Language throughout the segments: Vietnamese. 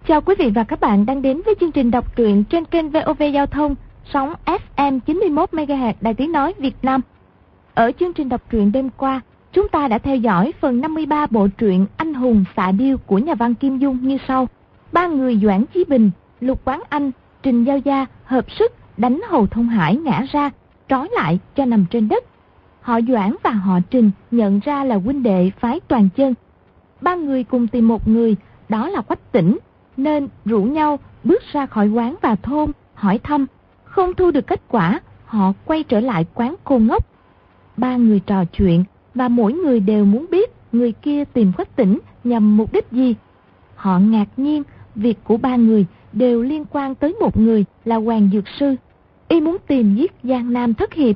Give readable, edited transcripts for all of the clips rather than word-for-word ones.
Chào quý vị và các bạn đang đến với chương trình đọc truyện trên kênh VOV Giao thông, sóng FM 91 MHz Đài Tiếng nói Việt Nam. Ở chương trình đọc truyện đêm qua, chúng ta đã theo dõi phần 53 bộ truyện Anh hùng xạ điêu của nhà văn Kim Dung như sau. Ba người Doãn Chí Bình, Lục Quán Anh, Trình Giao Gia hợp sức đánh Hầu Thông Hải ngã ra, trói lại cho nằm trên đất. Họ Doãn và họ Trình nhận ra là huynh đệ phái Toàn Chân. Ba người cùng tìm một người, đó là Quách Tĩnh, nên rủ nhau bước ra khỏi quán vào thôn hỏi thăm. Không thu được kết quả, họ quay trở lại quán Cô Ngốc. Ba người trò chuyện và mỗi người đều muốn biết người kia tìm Quách Tĩnh nhằm mục đích gì. Họ ngạc nhiên, việc của ba người đều liên quan tới một người là Hoàng Dược Sư. Y muốn tìm giết Giang Nam Thất Hiệp.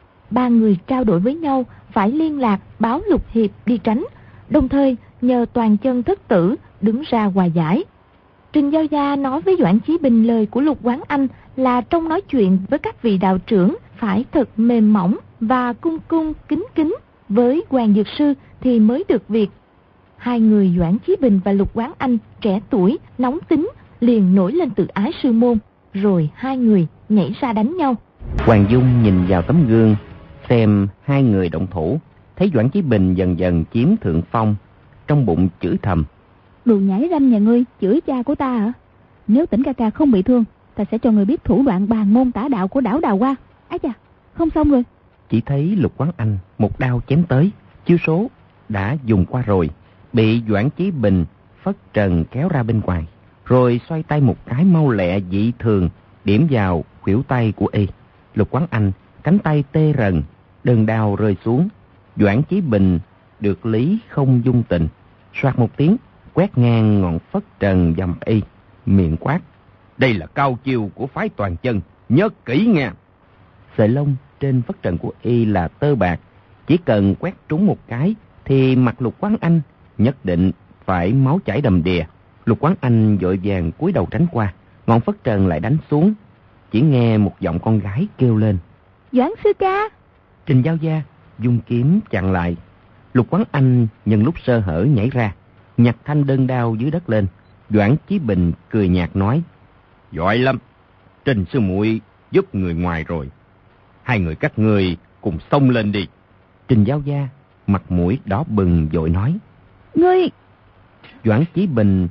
Ba người trao đổi với nhau phải liên lạc báo Lục Hiệp đi tránh, đồng thời nhờ Toàn Chân thất tử đứng ra hòa giải. Trình Giao Gia nói với Doãn Chí Bình lời của Lục Quán Anh là trong nói chuyện với các vị đạo trưởng phải thật mềm mỏng và cung cung kính kính, với Hoàng Dược Sư thì mới được việc. Hai người Doãn Chí Bình và Lục Quán Anh trẻ tuổi, nóng tính, liền nổi lên tự ái sư môn, rồi hai người nhảy ra đánh nhau. Hoàng Dung nhìn vào tấm gương, xem hai người động thủ, thấy Doãn Chí Bình dần dần chiếm thượng phong, trong bụng chửi thầm: Đồ nhảy ranh nhà ngươi chửi cha của ta hả? Nếu Tĩnh ca ca không bị thương, ta sẽ cho người biết thủ đoạn bàn môn tả đạo của đảo Đào Hoa. Ái chà, không xong rồi. Chỉ thấy Lục Quán Anh một đao chém tới, chiêu số đã dùng qua rồi, bị Doãn Chí Bình phất trần kéo ra bên ngoài, rồi xoay tay một cái mau lẹ dị thường, điểm vào khuỷu tay của y. Lục Quán Anh cánh tay tê rần, đơn đao rơi xuống. Doãn Chí Bình được lý không dung tình, soạt một tiếng quét ngang ngọn phất trần dầm y, miệng quát: Đây là cao chiêu của phái Toàn Chân, nhớ kỹ nghe. Sợi lông trên phất trần của y là tơ bạc, chỉ cần quét trúng một cái thì mặt Lục Quán Anh nhất định phải máu chảy đầm đìa. Lục Quán Anh vội vàng cúi đầu tránh qua, ngọn phất trần lại đánh xuống. Chỉ nghe một giọng con gái kêu lên: Doãn sư ca. Trình Giao Gia dung kiếm chặn lại. Lục Quán Anh nhân lúc sơ hở nhảy ra, nhặt thanh đơn đao dưới đất lên. Doãn Chí Bình cười nhạt nói: Giỏi lắm, Trình sư muội giúp người ngoài rồi, hai người các ngươi cùng xông lên đi. Trình Giao Gia mặt mũi đỏ bừng vội nói: Ngươi. Doãn Chí Bình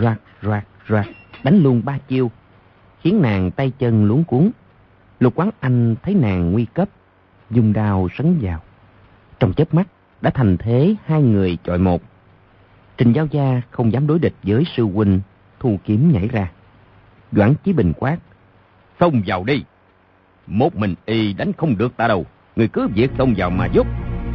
roạt đánh luôn ba chiêu, khiến nàng tay chân luống cuống. Lục Quán Anh thấy nàng nguy cấp, dùng đao sấn vào. Trong chớp mắt đã thành thế hai người chọi một. Trình Giao Gia không dám đối địch với sư huynh, thu kiếm nhảy ra. Doãn Chí Bình quát: Xông vào đi, một mình y đánh không được ta đâu, người cứ việc xông vào mà giúp.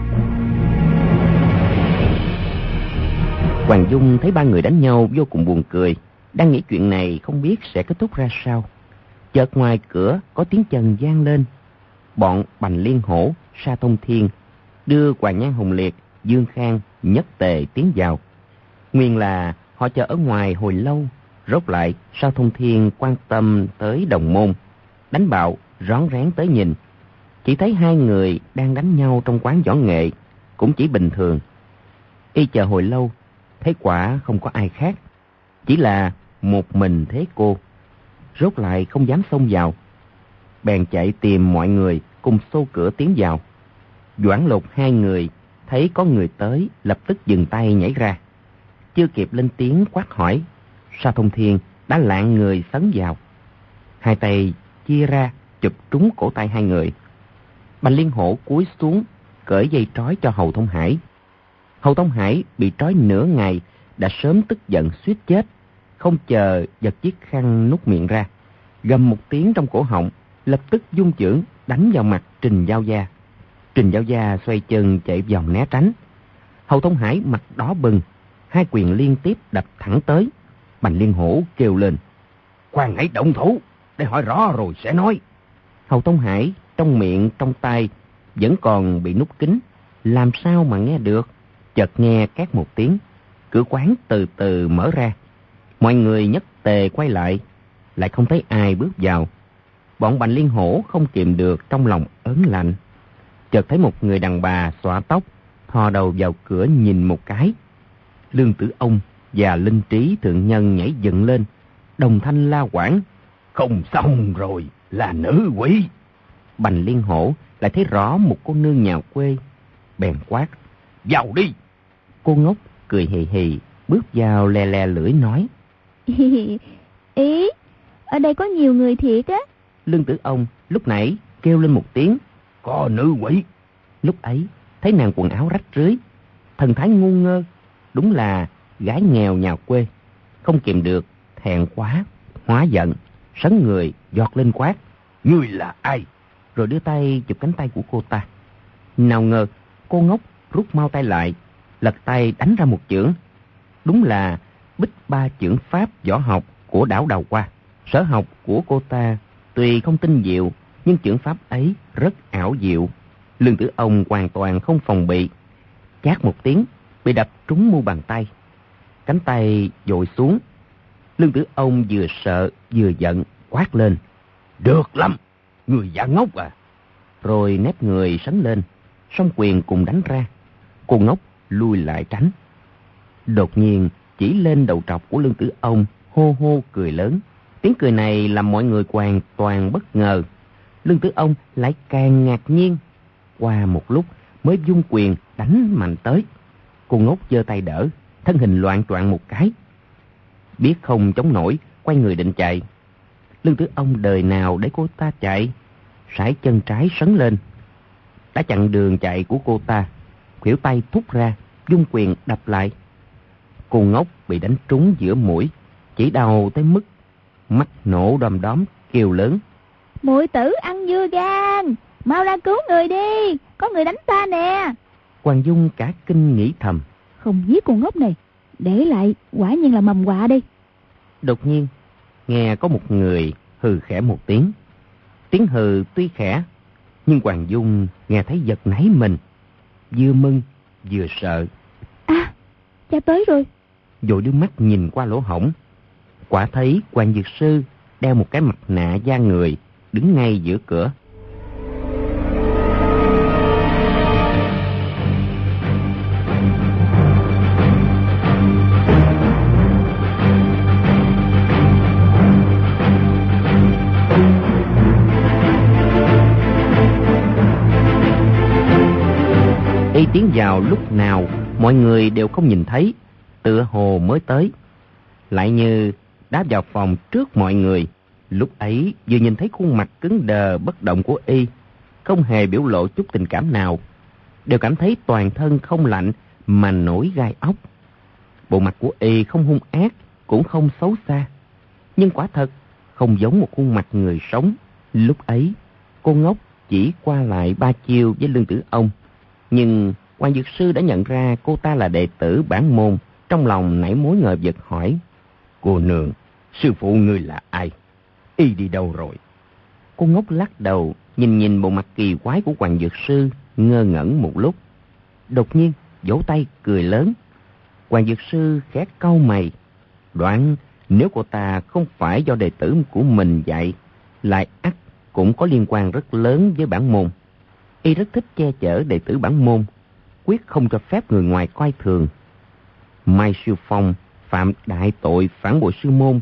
Hoàng Dung thấy ba người đánh nhau vô cùng buồn cười, đang nghĩ chuyện này không biết sẽ kết thúc ra sao. Chợt ngoài cửa có tiếng chân vang lên. Bọn Bành Liên Hổ, Sa Thông Thiên đưa Hoàng Nhan Hồng Liệt, Dương Khang, Nhất Tề tiến vào. Nguyên là họ chờ ở ngoài hồi lâu, rốt lại Sa Thông Thiên quan tâm tới đồng môn, đánh bạo rón rén tới nhìn. Chỉ thấy hai người đang đánh nhau trong quán võ nghệ, cũng chỉ bình thường. Y chờ hồi lâu, thấy quả không có ai khác, chỉ là một mình thế cô. Rốt lại không dám xông vào, bèn chạy tìm mọi người cùng xô cửa tiến vào. Doãn Lục hai người thấy có người tới, lập tức dừng tay nhảy ra. Chưa kịp lên tiếng quát hỏi, Sa Thông Thiên đã lạng người sấn vào, hai tay chia ra chụp trúng cổ tay hai người. Bành Liên Hổ cúi xuống cởi dây trói cho Hầu Thông Hải. Hầu Thông Hải bị trói nửa ngày đã sớm tức giận suýt chết, không chờ giật chiếc khăn nút miệng ra, gầm một tiếng trong cổ họng, lập tức dung chưởng đánh vào mặt Trình Giao Gia. Trình Giao Gia xoay chân chạy vòng né tránh. Hầu Thông Hải mặt đỏ bừng, hai quyền liên tiếp đập thẳng tới. Bành Liên Hổ kêu lên: Khoan hãy động thủ, để hỏi rõ rồi sẽ nói. Hầu Thông Hải trong miệng trong tay vẫn còn bị nút kín, làm sao mà nghe được. Chợt nghe két một tiếng, cửa quán từ từ mở ra. Mọi người Nhất Tề quay lại không thấy ai bước vào. Bọn Bành Liên Hổ không kìm được trong lòng ớn lạnh. Chợt thấy một người đàn bà xõa tóc thò đầu vào cửa nhìn một cái. Lương Tử Ông và linh trí thượng nhân nhảy dựng lên, đồng thanh la quảng. Không xong rồi, là nữ quỷ. Bành Liên Hổ lại thấy rõ một cô nương nhà quê, bèn quát. Vào đi. Cô ngốc cười hì hì, bước vào le le lưỡi nói. Ý, ở đây có nhiều người thiệt á. Lương Tử Ông lúc nãy kêu lên một tiếng. Có nữ quỷ. Lúc ấy thấy nàng quần áo rách rưới, thần thái ngu ngơ, đúng là gái nghèo nhà quê. Không kìm được, thẹn quá, hóa giận, sấn người giọt lên quát. Ngươi là ai? Rồi đưa tay chụp cánh tay của cô ta. Nào ngờ cô ngốc rút mau tay lại, lật tay đánh ra một chưởng. Đúng là bích ba chưởng pháp võ học của Đảo Đào Hoa. Sở học của cô ta tuy không tinh diệu, nhưng chưởng pháp ấy rất ảo diệu. Lương Tử Ông hoàn toàn không phòng bị, chát một tiếng bị đập trúng mu bàn tay. Cánh tay dội xuống. Lương Tử Ông vừa sợ vừa giận, quát lên. Được lắm, người giả ngốc à. Rồi nép người sánh lên, song quyền cùng đánh ra. Cô ngốc lui lại tránh. Đột nhiên chỉ lên đầu trọc của Lương Tử Ông, hô hô cười lớn. Tiếng cười này làm mọi người hoàn toàn bất ngờ. Lương Tử Ông lại càng ngạc nhiên. Qua một lúc mới vung quyền đánh mạnh tới. Cô ngốc giơ tay đỡ, thân hình loạng choạng một cái. Biết không chống nổi, quay người định chạy. Lương Tử Ông đời nào để cô ta chạy, sải chân trái sấn lên, đã chặn đường chạy của cô ta. Khuỷu tay thúc ra, vung quyền đập lại. Cô ngốc bị đánh trúng giữa mũi, chỉ đau tới mức mắt nổ đom đóm, kêu lớn. Muội tử ăn dưa gan, mau ra cứu người đi, có người đánh ta nè. Hoàng Dung cả kinh nghĩ thầm. Không giết con ngốc này, để lại quả nhiên là mầm họa đây. Đột nhiên nghe có một người hừ khẽ một tiếng. Tiếng hừ tuy khẽ, nhưng Hoàng Dung nghe thấy giật nảy mình, vừa mừng vừa sợ. À, cha tới rồi. Vội đưa mắt nhìn qua lỗ hổng, quả thấy Hoàng Dược Sư đeo một cái mặt nạ da người, đứng ngay giữa cửa. Y tiến vào lúc nào mọi người đều không nhìn thấy, tựa hồ mới tới. Lại như đá vào phòng trước mọi người. Lúc ấy vừa nhìn thấy khuôn mặt cứng đờ bất động của Y, không hề biểu lộ chút tình cảm nào, đều cảm thấy toàn thân không lạnh mà nổi gai ốc. Bộ mặt của Y không hung ác, cũng không xấu xa, nhưng quả thật không giống một khuôn mặt người sống. Lúc ấy cô ngốc chỉ qua lại ba chiêu với Lương Tử Ông, nhưng Hoàng Dược Sư đã nhận ra cô ta là đệ tử bản môn. Trong lòng nảy mối ngờ vực hỏi. Cô nương, sư phụ ngươi là ai? Y đi đâu rồi? Cô ngốc lắc đầu, nhìn bộ mặt kỳ quái của Hoàng Dược Sư, ngơ ngẩn một lúc. Đột nhiên vỗ tay cười lớn. Hoàng Dược Sư khẽ cau mày, đoán nếu cô ta không phải do đệ tử của mình dạy, lại ắt cũng có liên quan rất lớn với bản môn. Y rất thích che chở đệ tử bản môn, quyết không cho phép người ngoài coi thường. Mai Siêu Phong phạm đại tội phản bội sư môn,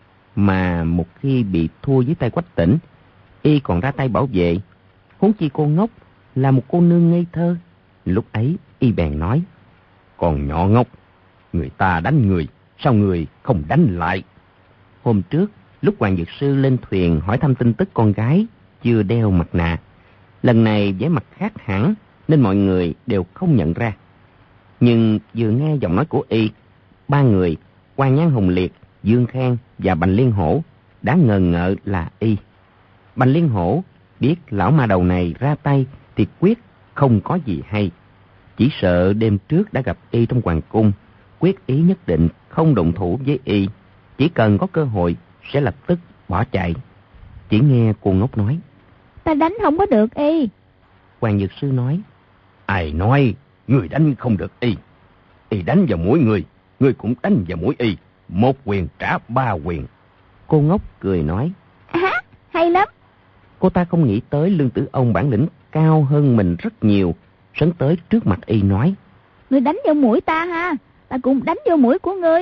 mà một khi bị thua dưới tay Quách Tĩnh, Y còn ra tay bảo vệ. Huống chi cô ngốc là một cô nương ngây thơ. Lúc ấy Y bèn nói. Còn nhỏ ngốc, người ta đánh người, sao người không đánh lại? Hôm trước lúc Hoàng Dược Sư lên thuyền hỏi thăm tin tức con gái chưa đeo mặt nạ, lần này vẻ mặt khác hẳn nên mọi người đều không nhận ra. Nhưng vừa nghe giọng nói của Y, ba người Quan Nhan Hồng Liệt, Dương Khang và Bành Liên Hổ đã ngờ ngợ là Y. Bành Liên Hổ biết lão ma đầu này ra tay thì quyết không có gì hay, chỉ sợ đêm trước đã gặp Y trong hoàng cung, quyết ý nhất định không động thủ với Y, chỉ cần có cơ hội sẽ lập tức bỏ chạy. Chỉ nghe cô ngốc nói. Ta đánh không có được Y. Hoàng Dược Sư nói. Ai nói người đánh không được Y? Y đánh vào mũi người cũng đánh vào mũi Y, một quyền trả ba quyền. Cô ngốc cười nói. À, hay lắm. Cô ta không nghĩ tới Lương Tử Ông bản lĩnh cao hơn mình rất nhiều, sấn tới trước mặt Y nói. Ngươi đánh vào mũi ta ha, ta cũng đánh vào mũi của ngươi,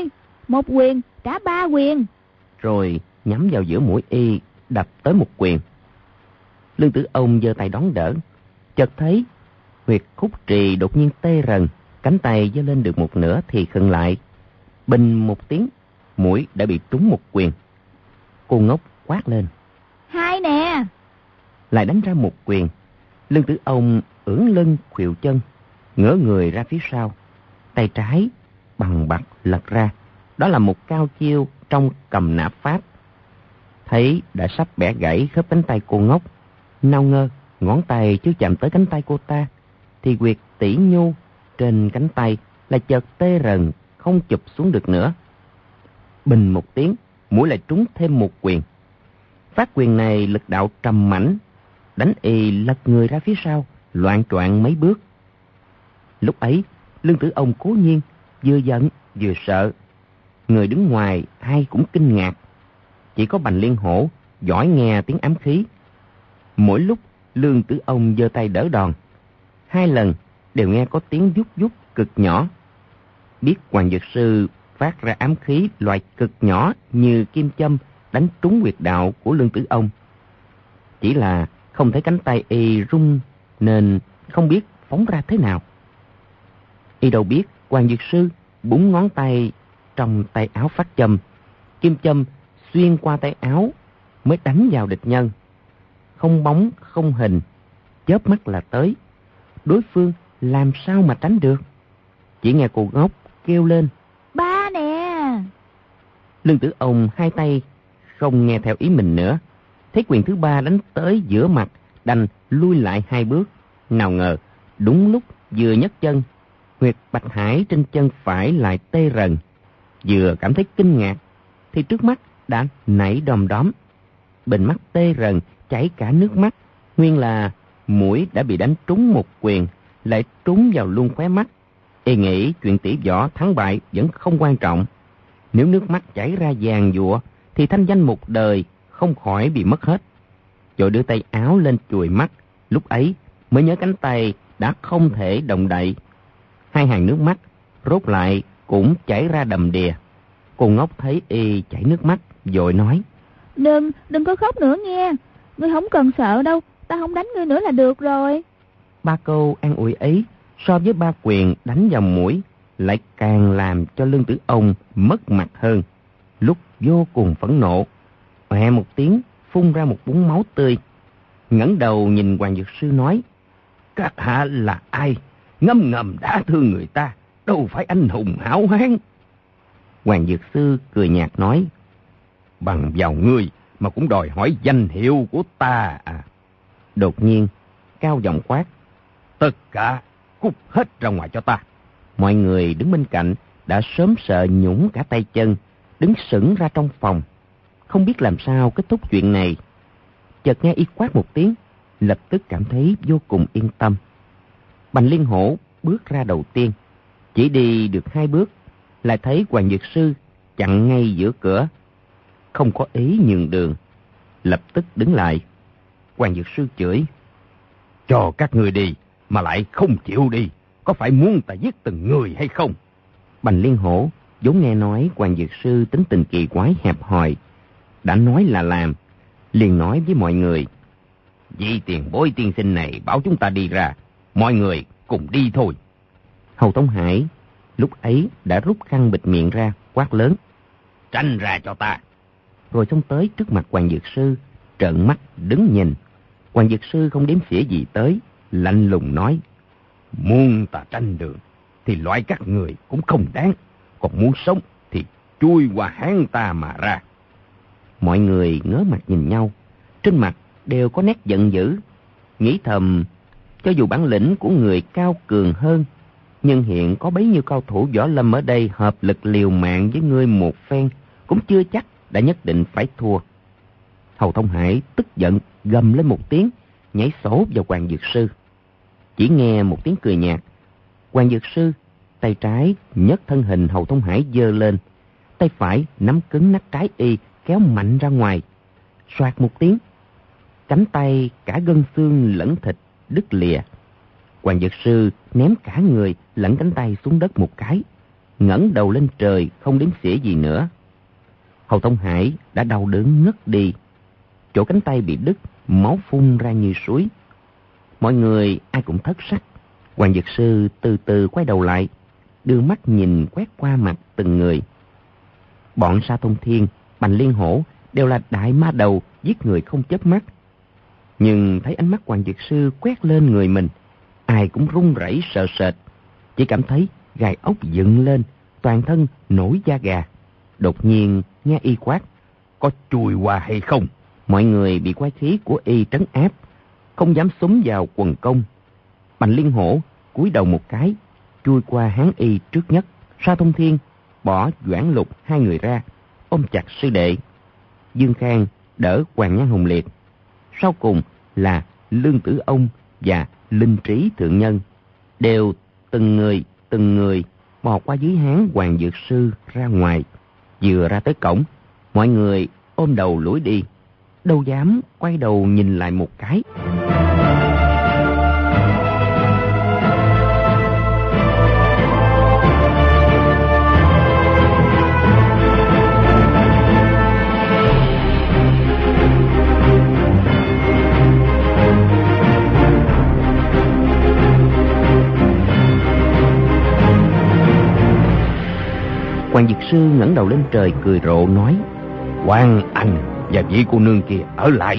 1 quyền, trả 3 quyền. Rồi nhắm vào giữa mũi y, đập tới 1 quyền. Lương Tử Ông giơ tay đón đỡ, chợt thấy huyệt khúc trì đột nhiên tê rần, cánh tay giơ lên được 1/2 thì khựng lại. Bình một tiếng, mũi đã bị trúng 1 quyền. Cô ngốc quát lên: 2 nè! Lại đánh ra 1 quyền. Lương Tử Ông ưỡn lưng khuỵu chân, ngửa người ra phía sau, tay trái bằng bặt lật ra. Đó là một cao chiêu trong cầm nã pháp. Thấy đã sắp bẻ gãy khớp cánh tay cô ngốc, nào ngờ ngón tay chưa chạm tới cánh tay cô ta thì huyệt tỷ nhu trên cánh tay là chợt tê rần, không chụp xuống được nữa. Bình một tiếng, mũi lại trúng thêm 1 quyền. Phát quyền này lực đạo trầm mãnh, đánh y lật người ra phía sau, loạng choạng mấy bước. Lúc ấy, Lương Tử Ông cố nhiên vừa giận vừa sợ. Người đứng ngoài ai cũng kinh ngạc. Chỉ có Bành Liên Hổ giỏi nghe tiếng ám khí. Mỗi lúc Lương Tử Ông giơ tay đỡ đòn, 2 lần đều nghe có tiếng vút vút cực nhỏ. Biết Hoàng Dược Sư phát ra ám khí loại cực nhỏ như kim châm đánh trúng huyệt đạo của Lương Tử Ông. Chỉ là không thấy cánh tay y rung nên không biết phóng ra thế nào. Y đâu biết Hoàng Dược Sư búng ngón tay trong tay áo phát châm, kim châm xuyên qua tay áo mới đánh vào địch nhân. Không bóng không hình, chớp mắt là tới. Đối phương làm sao mà tránh được? Chỉ nghe cô ngốc kêu lên: 3 nè! Lương Tử Ông 2 tay không nghe theo ý mình nữa. Thấy quyền thứ 3 đánh tới giữa mặt, đành lui lại 2 bước. Nào ngờ đúng lúc vừa nhấc chân, huyệt bạch hải trên chân phải lại tê rần. Vừa cảm thấy kinh ngạc thì trước mắt đã nảy đom đóm. Bình mắt tê rần, chảy cả nước mắt. Nguyên là mũi đã bị đánh trúng 1 quyền, lại trúng vào luôn khóe mắt. Y nghĩ chuyện tỷ võ thắng bại vẫn không quan trọng. Nếu nước mắt chảy ra vàng dụa thì thanh danh một đời không khỏi bị mất hết. Rồi đưa tay áo lên chùi mắt. Lúc ấy mới nhớ cánh tay đã không thể động đậy. 2 hàng nước mắt rốt lại cũng chảy ra đầm đìa. Cô ngốc thấy y chảy nước mắt, vội nói: Đừng có khóc nữa nghe. Ngươi không cần sợ đâu, ta không đánh ngươi nữa là được rồi. 3 câu an ủi ấy so với 3 quyền đánh vào mũi lại càng làm cho Lương Tử Ông mất mặt hơn. Lúc vô cùng phẫn nộ, oẹ một tiếng phun ra một búng máu tươi. Ngẩng đầu nhìn Hoàng Dược Sư nói: Các hạ là ai? Ngâm ngầm đã thương người ta, đâu phải anh hùng hảo hán. Hoàng Dược Sư cười nhạt nói: Bằng vào ngươi mà cũng đòi hỏi danh hiệu của ta à? Đột nhiên cao giọng quát: Tất cả cút hết ra ngoài cho ta. Mọi người đứng bên cạnh đã sớm sợ nhũn cả tay chân, đứng sững ra trong phòng, không biết làm sao kết thúc chuyện này. Chợt nghe y quát một tiếng, lập tức cảm thấy vô cùng yên tâm. Bành Liên Hổ bước ra đầu tiên, chỉ đi được 2 bước, lại thấy Hoàng Dược Sư chặn ngay giữa cửa, không có ý nhường đường, lập tức đứng lại. Hoàng Dược Sư chửi: Cho các người đi mà lại không chịu đi, có phải muốn ta giết từng người hay không? Bành Liên Hổ vốn nghe nói Hoàng Dược Sư tính tình kỳ quái hẹp hòi, đã nói là làm, liền nói với mọi người: Vị tiền bối tiên sinh này bảo chúng ta đi ra, mọi người cùng đi thôi. Hầu Tông Hải lúc ấy đã rút khăn bịt miệng ra, quát lớn: Tránh ra cho ta! Rồi xông tới trước mặt Hoàng Dược Sư, trợn mắt đứng nhìn. Hoàng Dược Sư không đếm xỉa gì tới, lạnh lùng nói: Muốn ta tranh đường thì loại các người cũng không đáng, còn muốn sống thì chui qua háng ta mà ra. Mọi người ngớ mặt nhìn nhau, trên mặt đều có nét giận dữ, nghĩ thầm cho dù bản lĩnh của người cao cường hơn, nhưng hiện có bấy nhiêu cao thủ võ lâm ở đây hợp lực liều mạng với ngươi một phen cũng chưa chắc đã nhất định phải thua. Hầu Thông Hải tức giận gầm lên một tiếng, nhảy sổ vào Hoàng Dược Sư. Chỉ nghe một tiếng cười nhạt, Hoàng Dược Sư tay trái nhấc thân hình Hầu Thông Hải giơ lên, tay phải nắm cứng nách trái y kéo mạnh ra ngoài. Soạt một tiếng, cánh tay cả gân xương lẫn thịt đứt lìa. Hoàng Dược Sư ném cả người lẫn cánh tay xuống đất một cái, ngẩng đầu lên trời không đếm xỉa gì nữa. Hầu Thông Hải đã đau đớn ngất đi. Chỗ cánh tay bị đứt, máu phun ra như suối. Mọi người ai cũng thất sắc. Hoàng Dược Sư từ từ quay đầu lại, đưa mắt nhìn quét qua mặt từng người. Bọn Sa Thông Thiên, Bành Liên Hổ đều là đại ma đầu giết người không chớp mắt. Nhưng thấy ánh mắt Hoàng Dược Sư quét lên người mình, ai cũng run rẩy sợ sệt, chỉ cảm thấy gai ốc dựng lên, toàn thân nổi da gà. Đột nhiên nghe y quát: "Có chui qua hay không?" Mọi người bị quái khí của y trấn áp, không dám xúm vào quần công. Bành Liên Hổ cúi đầu một cái, chui qua hán y trước nhất. Sa Thông Thiên bỏ Doãn Lục hai người ra, ôm chặt sư đệ. Dương Khang đỡ Hoàng Nhan Hồng Liệt. Sau cùng là Lương Tử Ông và Linh Trí Thượng Nhân, đều từng người bò qua dưới hán Hoàng Dược Sư ra ngoài. Vừa ra tới cổng, mọi người ôm đầu lủi đi, đâu dám quay đầu nhìn lại một cái. Hoàng Dược Sư ngẩng đầu lên trời cười rộ nói: "Quán Anh và vị cô nương kia ở lại."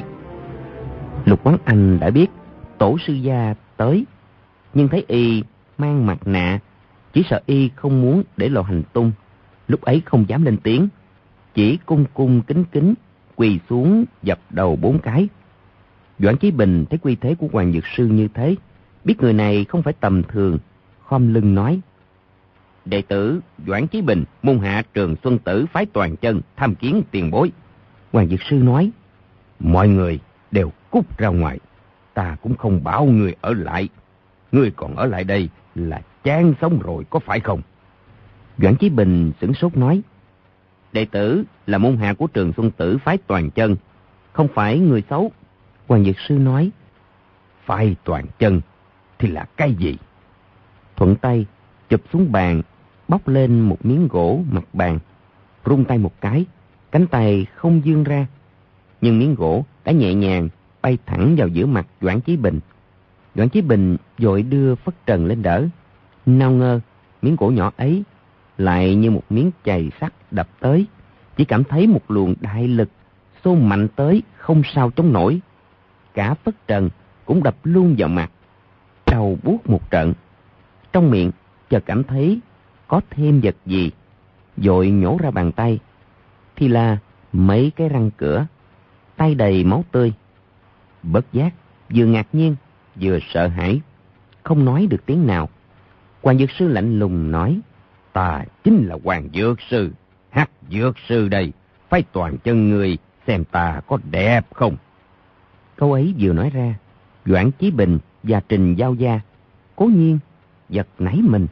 Lục Quán Anh đã biết tổ sư gia tới, nhưng thấy y mang mặt nạ, chỉ sợ y không muốn để lộ hành tung, lúc ấy không dám lên tiếng, chỉ cung cung kính kính quỳ xuống dập đầu 4 cái. Doãn Chí Bình thấy quy thế của Hoàng Dược Sư như thế, biết người này không phải tầm thường, khom lưng nói: "Đệ tử Doãn Chí Bình, môn hạ Trường Xuân Tử phái Toàn Chân tham kiến tiền bối." Hoàng Dược Sư nói: "Mọi người đều cút ra ngoài, ta cũng không bảo người ở lại. Ngươi còn ở lại đây là chán sống rồi có phải không?" Doãn Chí Bình sửng sốt nói: "Đệ tử là môn hạ của Trường Xuân Tử phái Toàn Chân, không phải người xấu." Hoàng Dược Sư nói: "Phái Toàn Chân thì là cái gì?" Thuận tay chụp xuống bàn, bóc lên một miếng gỗ mặt bàn, rung tay một cái, cánh tay không vươn ra, nhưng miếng gỗ đã nhẹ nhàng bay thẳng vào giữa mặt Doãn Chí Bình. Doãn Chí Bình vội đưa phất trần lên đỡ, nào ngờ miếng gỗ nhỏ ấy lại như một miếng chày sắt đập tới, chỉ cảm thấy một luồng đại lực xô mạnh tới không sao chống nổi. Cả phất trần cũng đập luôn vào mặt, đầu buốt một trận. Trong miệng chợt cảm thấy có thêm vật gì, vội nhổ ra bàn tay, thì là mấy cái răng cửa, tay đầy máu tươi. Bất giác vừa ngạc nhiên vừa sợ hãi, không nói được tiếng nào. Hoàng Dược Sư lạnh lùng nói: "Ta chính là Hoàng Dược Sư, Hắc Dược Sư đây, phải Toàn Chân người xem ta có đẹp không?" Câu ấy vừa nói ra, Doãn Chí Bình và Trình Giao Gia cố nhiên giật nảy mình.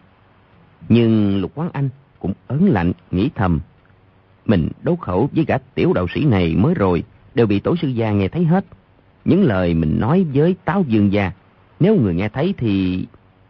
Nhưng Lục Quán Anh cũng ớn lạnh nghĩ thầm, mình đấu khẩu với gã tiểu đạo sĩ này mới rồi đều bị tổ sư gia nghe thấy hết. Những lời mình nói với Táo Dương gia, nếu người nghe thấy thì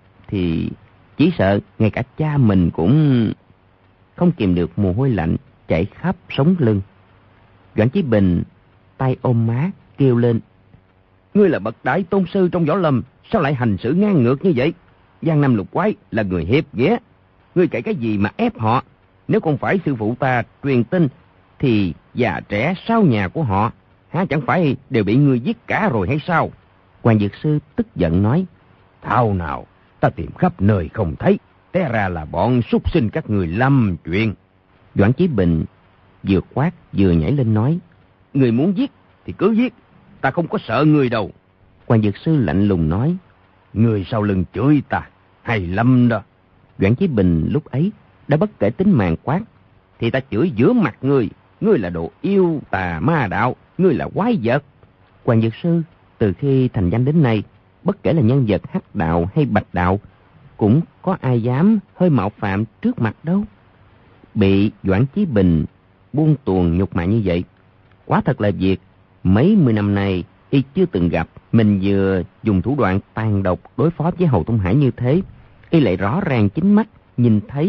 chỉ sợ ngay cả cha mình cũng không kìm được mồ hôi lạnh chảy khắp sống lưng. Doãn Chí Bình tay ôm má kêu lên: "Ngươi là bậc đại tôn sư trong võ lâm, sao lại hành xử ngang ngược như vậy? Giang Nam Lục Quái là người hiệp nghĩa, ngươi cậy cái gì mà ép họ? Nếu không phải sư phụ ta truyền tin thì già trẻ sau nhà của họ há chẳng phải đều bị ngươi giết cả rồi hay sao?" Hoàng Dược Sư tức giận nói: "Thao nào, ta tìm khắp nơi không thấy, té ra là bọn súc sinh các người lâm chuyện." Doãn Chí Bình vừa quát vừa nhảy lên nói: "Người muốn giết thì cứ giết, ta không có sợ người đâu." Hoàng Dược Sư lạnh lùng nói: "Người sau lưng chửi ta, hay lắm đó." Doãn Chí Bình lúc ấy đã bất kể tính mạng quát: "Thì ta chửi giữa mặt ngươi, ngươi là đồ yêu tà ma đạo, ngươi là quái vật." Hoàng Dược Sư từ khi thành danh đến nay, bất kể là nhân vật hắc đạo hay bạch đạo, cũng có ai dám hơi mạo phạm trước mặt đâu. Bị Doãn Chí Bình buông tuồng nhục mạ như vậy, quả thật là việc mấy mươi năm nay y chưa từng gặp. Mình vừa dùng thủ đoạn tàn độc đối phó với Hầu Thông Hải như thế, y lại rõ ràng chính mắt nhìn thấy,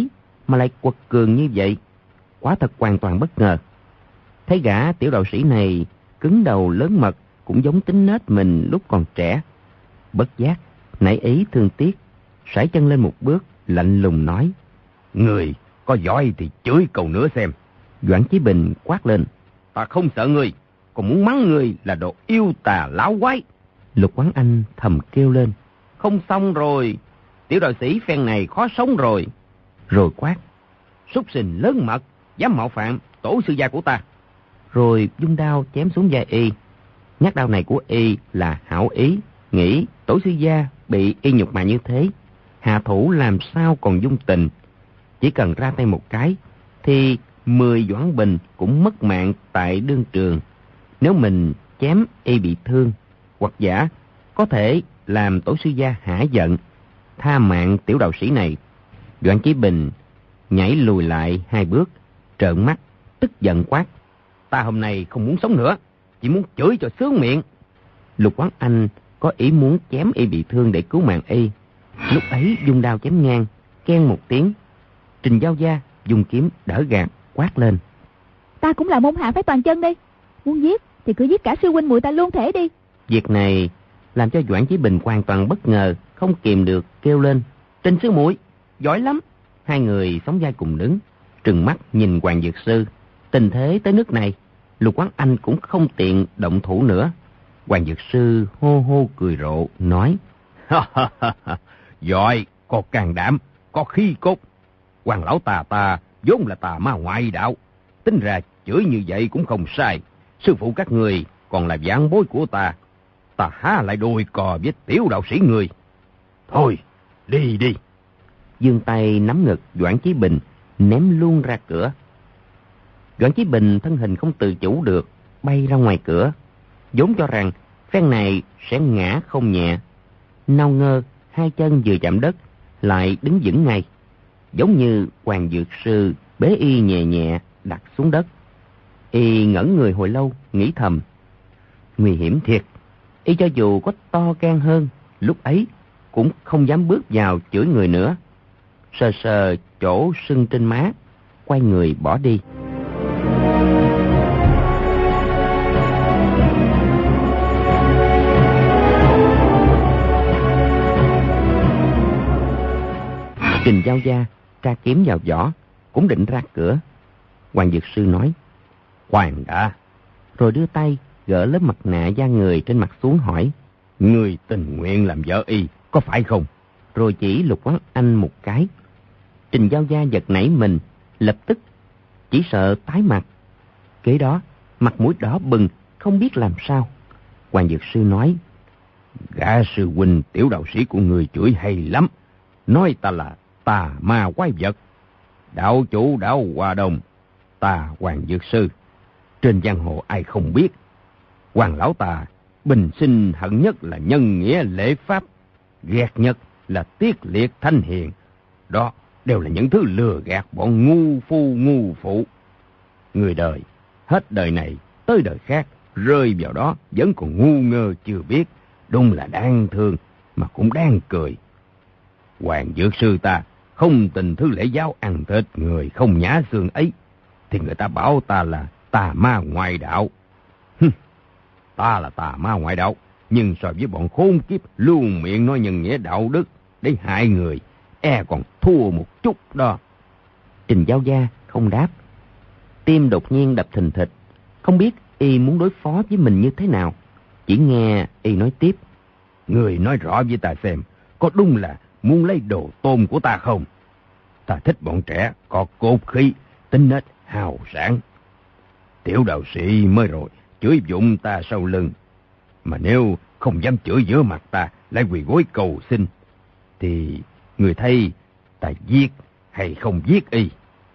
mà lại quật cường như vậy, quả thật hoàn toàn bất ngờ. Thấy gã tiểu đạo sĩ này cứng đầu lớn mật, cũng giống tính nết mình lúc còn trẻ. Bất giác nảy ý thương tiếc, sải chân lên một bước, lạnh lùng nói: Người có giỏi thì chửi câu nữa xem. Doãn Chí Bình quát lên: Ta không sợ người, còn muốn mắng người là đồ yêu tà láo quái. Lục Quán Anh thầm kêu lên: Không xong rồi, tiểu đạo sĩ phen này khó sống rồi. Rồi quát: Súc sinh lớn mật, dám mạo phạm tổ sư gia của ta. Rồi vung đao chém xuống vai y. Nhát đao này của y là hảo ý, nghĩ tổ sư gia bị y nhục mạ như thế, hạ thủ làm sao còn dung tình. Chỉ cần ra tay một cái thì 10 Doãn Bình cũng mất mạng tại đương trường. Nếu mình chém y bị thương, hoặc giả có thể làm tổ sư gia hả giận, tha mạng tiểu đạo sĩ này. Doãn Chí Bình nhảy lùi lại 2 bước, trợn mắt tức giận quát: Ta hôm nay không muốn sống nữa, chỉ muốn chửi cho sướng miệng. Lục Quán Anh có ý muốn chém y bị thương để cứu mạng y. Lúc ấy dung đao chém ngang, keng một tiếng. Trình Giao Gia dùng kiếm đỡ gạt, quát lên: Ta cũng là môn hạ phái toàn chân đi. Muốn giết thì cứ giết cả sư huynh muội ta luôn thể đi. Việc này làm cho Doãn Chí Bình hoàn toàn bất ngờ, không kìm được kêu lên: Trình sư muội giỏi lắm. Hai người sóng vai cùng đứng, trừng mắt nhìn Hoàng Dược Sư. Tình thế tới nước này, Lục Quán Anh cũng không tiện động thủ nữa. Hoàng Dược Sư hô hô cười rộ, nói: Giỏi, có can đảm, có khí cốt. Hoàng lão ta vốn là tà ma ngoại đạo, tính ra chửi như vậy cũng không sai. Sư phụ các người còn là vãn bối của ta, ta há lại đôi cò với tiểu đạo sĩ người. Thôi, đi đi. Giương tay nắm ngực Doãn Chí Bình, ném luôn ra cửa. Doãn Chí Bình thân hình không tự chủ được, bay ra ngoài cửa, vốn cho rằng phen này sẽ ngã không nhẹ. Nào ngờ 2 chân vừa chạm đất lại đứng vững ngay, giống như Hoàng Dược Sư bế y nhẹ nhẹ đặt xuống đất. Y ngẩn người hồi lâu, nghĩ thầm: nguy hiểm thiệt. Y cho dù có to gan hơn, lúc ấy cũng không dám bước vào chửi người nữa. Sờ sờ chỗ sưng trên má, quay người bỏ đi. Trình Giao Gia tra kiếm vào vỏ, cũng định ra cửa. Hoàng Dược Sư nói: Khoan đã. Rồi đưa tay gỡ lớp mặt nạ da người trên mặt xuống, hỏi: Người tình nguyện làm vợ y, có phải không? Rồi chỉ Lục Quán Anh một cái. Trình Giao Gia giật nảy mình, lập tức chỉ sợ tái mặt. Kế đó mặt mũi đỏ bừng, không biết làm sao. Hoàng Dược Sư nói: Gã sư huynh tiểu đạo sĩ của người chửi hay lắm, nói ta là tà ma quái vật. Đạo chủ đạo Hòa Đồng, ta Hoàng Dược Sư, trên giang hồ ai không biết. Hoàng lão ta bình sinh hận nhất là nhân nghĩa lễ pháp, ghét nhất là tiết liệt thanh hiền. Đó đều là những thứ lừa gạt bọn ngu phu ngu phụ. Người đời hết đời này tới đời khác rơi vào đó vẫn còn ngu ngơ chưa biết, đúng là đáng thương mà cũng đáng cười. Hoàng Dược Sư ta không tình thứ lễ giáo ăn thịt người không nhả xương ấy, thì người ta bảo ta là tà ma ngoại đạo. Ta là tà ma ngoại đạo, nhưng so với bọn khốn kiếp luôn miệng nói nhân nghĩa đạo đức để hại người, còn thua một chút đó. Trình Giao Gia không đáp. Tim đột nhiên đập thình thịch, không biết y muốn đối phó với mình như thế nào. Chỉ nghe y nói tiếp: Người nói rõ với ta xem, có đúng là muốn lấy đồ tôn của ta không? Ta thích bọn trẻ có cốt khí, tính nết hào sản. Tiểu đạo sĩ mới rồi chửi vụng ta sau lưng, mà nếu không dám chửi giữa mặt ta, lại quỳ gối cầu xin, thì người thấy ta giết hay không giết y?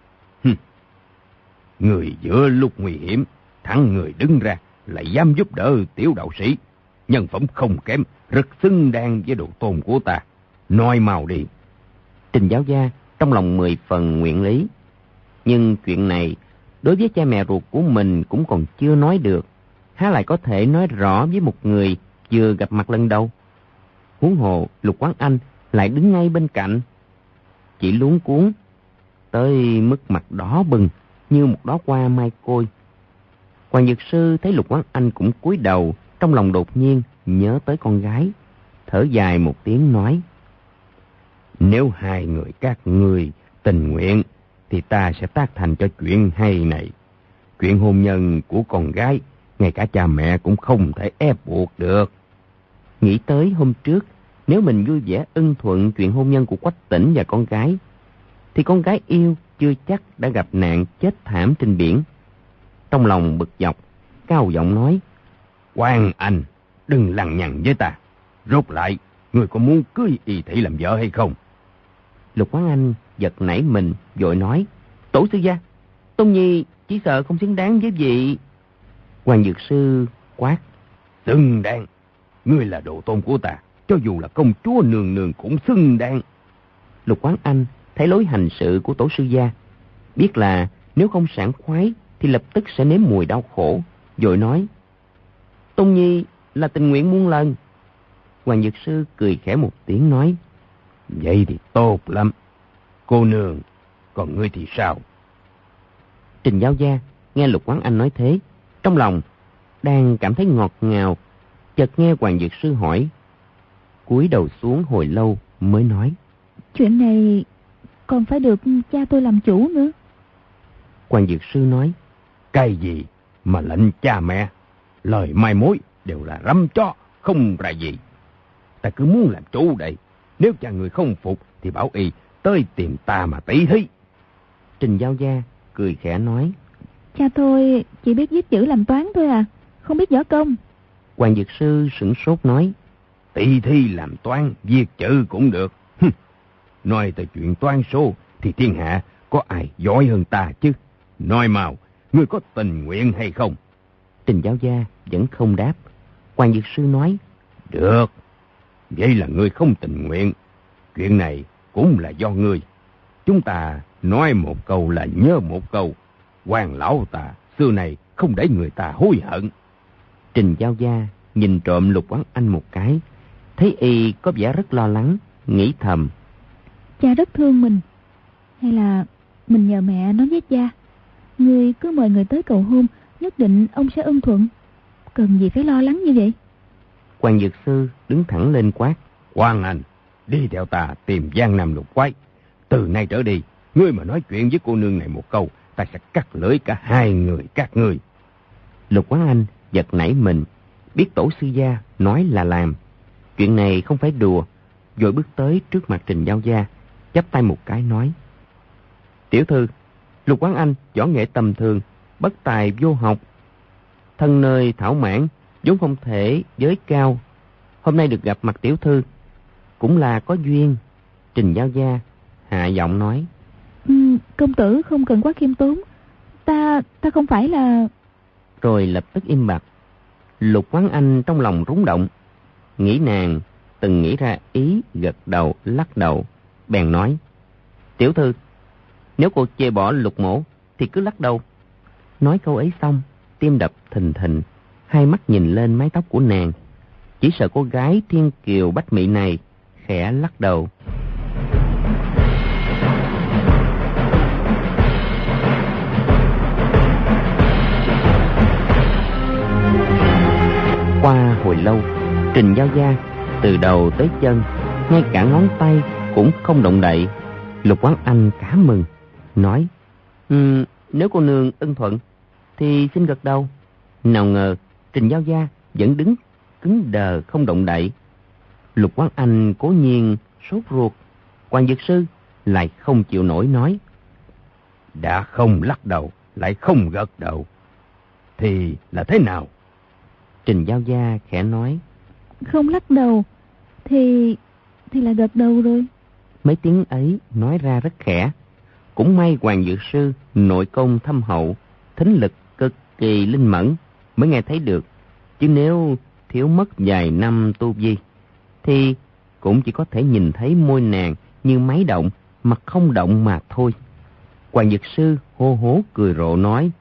Người giữa lúc nguy hiểm, thẳng người đứng ra lại dám giúp đỡ tiểu đạo sĩ, nhân phẩm không kém, rất xứng đáng với độ tôn của ta. Nói mau đi. Trình Giáo Gia trong lòng 10 phần nguyện lý, nhưng chuyện này đối với cha mẹ ruột của mình cũng còn chưa nói được, há lại có thể nói rõ với một người vừa gặp mặt lần đầu. Huống hồ Lục Quán Anh lại đứng ngay bên cạnh. Chỉ luống cuống: tới mức mặt đỏ bừng như một đóa hoa mai côi. Hoàng Dược Sư thấy Lục Quán Anh cũng cúi đầu, trong lòng đột nhiên nhớ tới con gái, thở dài một tiếng nói: Nếu hai người các ngươi tình nguyện thì ta sẽ tác thành cho chuyện hay này. Chuyện hôn nhân của con gái, ngay cả cha mẹ cũng không thể ép buộc được. Nghĩ tới hôm trước, nếu mình vui vẻ ưng thuận chuyện hôn nhân của Quách Tĩnh và con gái, thì con gái yêu chưa chắc đã gặp nạn chết thảm trên biển. Trong lòng bực dọc, cao giọng nói: Quang Anh, đừng lằng nhằng với ta. Rốt lại, ngươi có muốn cưới Y Thị làm vợ hay không? Lục Quán Anh giật nảy mình, vội nói: Tổ sư gia, Tôn Nhi chỉ sợ không xứng đáng với vị. Hoàng Dược Sư quát: Xứng đáng? Ngươi là đồ tôn của ta, cho dù là công chúa nương nương cũng xứng đáng. Lục Quán Anh thấy lối hành sự của tổ sư gia, biết là nếu không sảng khoái thì lập tức sẽ nếm mùi đau khổ, vội nói: Tôn Nhi là tình nguyện muôn lần. Hoàng Dược Sư cười khẽ một tiếng nói: Vậy thì tốt lắm. Cô nương, còn ngươi thì sao? Trình Giao Gia nghe Lục Quán Anh nói thế, trong lòng đang cảm thấy ngọt ngào, chợt nghe Hoàng Dược Sư hỏi, cúi đầu xuống hồi lâu mới nói: Chuyện này còn phải được cha tôi làm chủ nữa. Hoàng Dược Sư nói: Cái gì mà lệnh cha mẹ? Lời mai mối đều là răm chó, không ra gì. Ta cứ muốn làm chủ đây. Nếu cha người không phục thì bảo Y tới tìm ta mà tỉ thí. Trình Giao Gia cười khẽ nói: Cha tôi chỉ biết viết chữ làm toán thôi à, không biết võ công. Hoàng Dược Sư sửng sốt nói: Tỉ thí làm toán, viết chữ cũng được. Nói tới chuyện toán số thì thiên hạ có ai giỏi hơn ta chứ. Nói mau, ngươi có tình nguyện hay không? Trình Giao Gia vẫn không đáp. Hoàng Dược Sư nói: Được, vậy là ngươi không tình nguyện. Chuyện này cũng là do ngươi. Chúng ta nói một câu là nhớ một câu. Hoàng lão ta xưa này không để người ta hối hận. Trình Giao Gia nhìn trộm Lục Quán Anh một cái, thấy Y có vẻ rất lo lắng, nghĩ thầm: Cha rất thương mình. Hay là mình nhờ mẹ nói với cha, người cứ mời người tới cầu hôn, nhất định ông sẽ ưng thuận. Cần gì phải lo lắng như vậy? Hoàng Dược Sư đứng thẳng lên quát: Quang Anh, đi theo ta tìm Giang Nam Lục Quái. Từ nay trở đi, ngươi mà nói chuyện với cô nương này một câu, ta sẽ cắt lưỡi cả hai người các ngươi. Lục Quán Anh giật nảy mình, biết tổ sư gia nói là làm. Chuyện này không phải đùa, vội bước tới trước mặt Trình Giao Gia, chắp tay một cái nói: Tiểu thư, Lục Quán Anh võ nghệ tầm thường, bất tài vô học, thân nơi thảo mãn, vốn không thể giới cao. Hôm nay được gặp mặt tiểu thư cũng là có duyên. Trình Giao Gia hạ giọng nói: Công tử không cần quá khiêm tốn. Ta không phải là... Rồi lập tức im bặt. Lục Quán Anh trong lòng rúng động, nghĩ nàng từng nghĩ ra ý, gật đầu lắc đầu, bèn nói: Tiểu thư, nếu cô chê bỏ Lục mỗ thì cứ lắc đầu. Nói câu ấy xong, tim đập thình thình, hai mắt nhìn lên mái tóc của nàng, chỉ sợ cô gái thiên kiều bách mỹ này khẽ lắc đầu. Qua hồi lâu, Trình Giao Gia từ đầu tới chân, ngay cả ngón tay cũng không động đậy. Lục Quán Anh cả mừng, nói: Nếu cô nương ưng thuận thì xin gật đầu. Nào ngờ Trình Giao Gia vẫn đứng cứng đờ không động đậy. Lục Quán Anh cố nhiên sốt ruột. Hoàng Dược Sư lại không chịu nổi, nói: Đã không lắc đầu, lại không gật đầu, thì là thế nào? Trình Giao Gia khẽ nói: Không lắc đầu thì là gật đầu rồi. Mấy tiếng ấy nói ra rất khẽ. Cũng may Hoàng Dược Sư nội công thâm hậu, thính lực cực kỳ linh mẫn, mới nghe thấy được. Chứ nếu thiếu mất vài năm tu vi thì cũng chỉ có thể nhìn thấy môi nàng như máy động, mặt không động mà thôi. Hoàng Dược Sư hô hố cười rộ nói: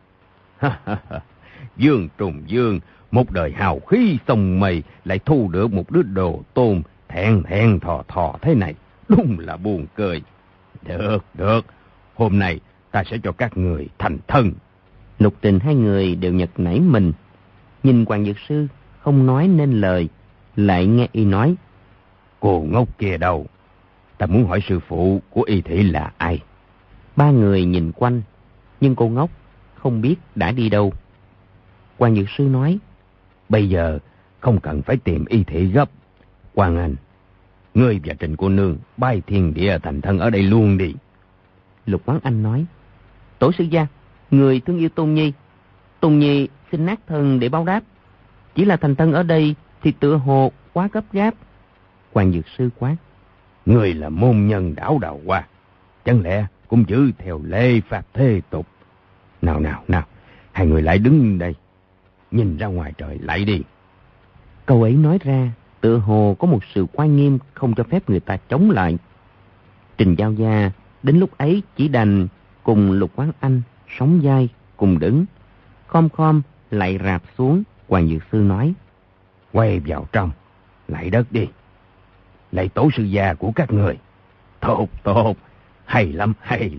Dương trùng dương, một đời hào khí sông mây, lại thu được một đứa đồ tôn thẹn thò thò thế này, đúng là buồn cười. Được, hôm nay ta sẽ cho các người thành thân. Lục Tình hai người đều giật nảy mình, nhìn Hoàng Dược Sư không nói nên lời, lại nghe y nói: Cô ngốc kia đâu? Ta muốn hỏi sư phụ của y thị là ai? Ba người nhìn quanh, nhưng cô ngốc không biết đã đi đâu. Hoàng Dược Sư nói: Bây giờ không cần phải tìm y thị gấp. Quang Anh, ngươi và Trình cô nương bay thiên địa thành thân ở đây luôn đi. Lục Quán Anh nói: Tổ sư gia, người thương yêu Tôn Nhi, Tôn Nhi xin nát thân để báo đáp. Chỉ là thành thân ở đây thì tựa hồ quá gấp gáp. Hoàng Dược Sư quát: Ngươi là môn nhân đảo Đào Hoa, chẳng lẽ cũng giữ theo lễ pháp thế tục? Nào, hai người lại đứng đây, nhìn ra ngoài trời lại đi. Câu ấy nói ra tựa hồ có một sự oai nghiêm không cho phép người ta chống lại. Trình Giao Gia đến lúc ấy chỉ đành cùng Lục Quán Anh sóng vai cùng đứng, khom lại rạp xuống. Hoàng Dược Sư nói: Quay vào trong, lạy đất đi, lạy tổ sư gia của các người. Tốt, hay lắm.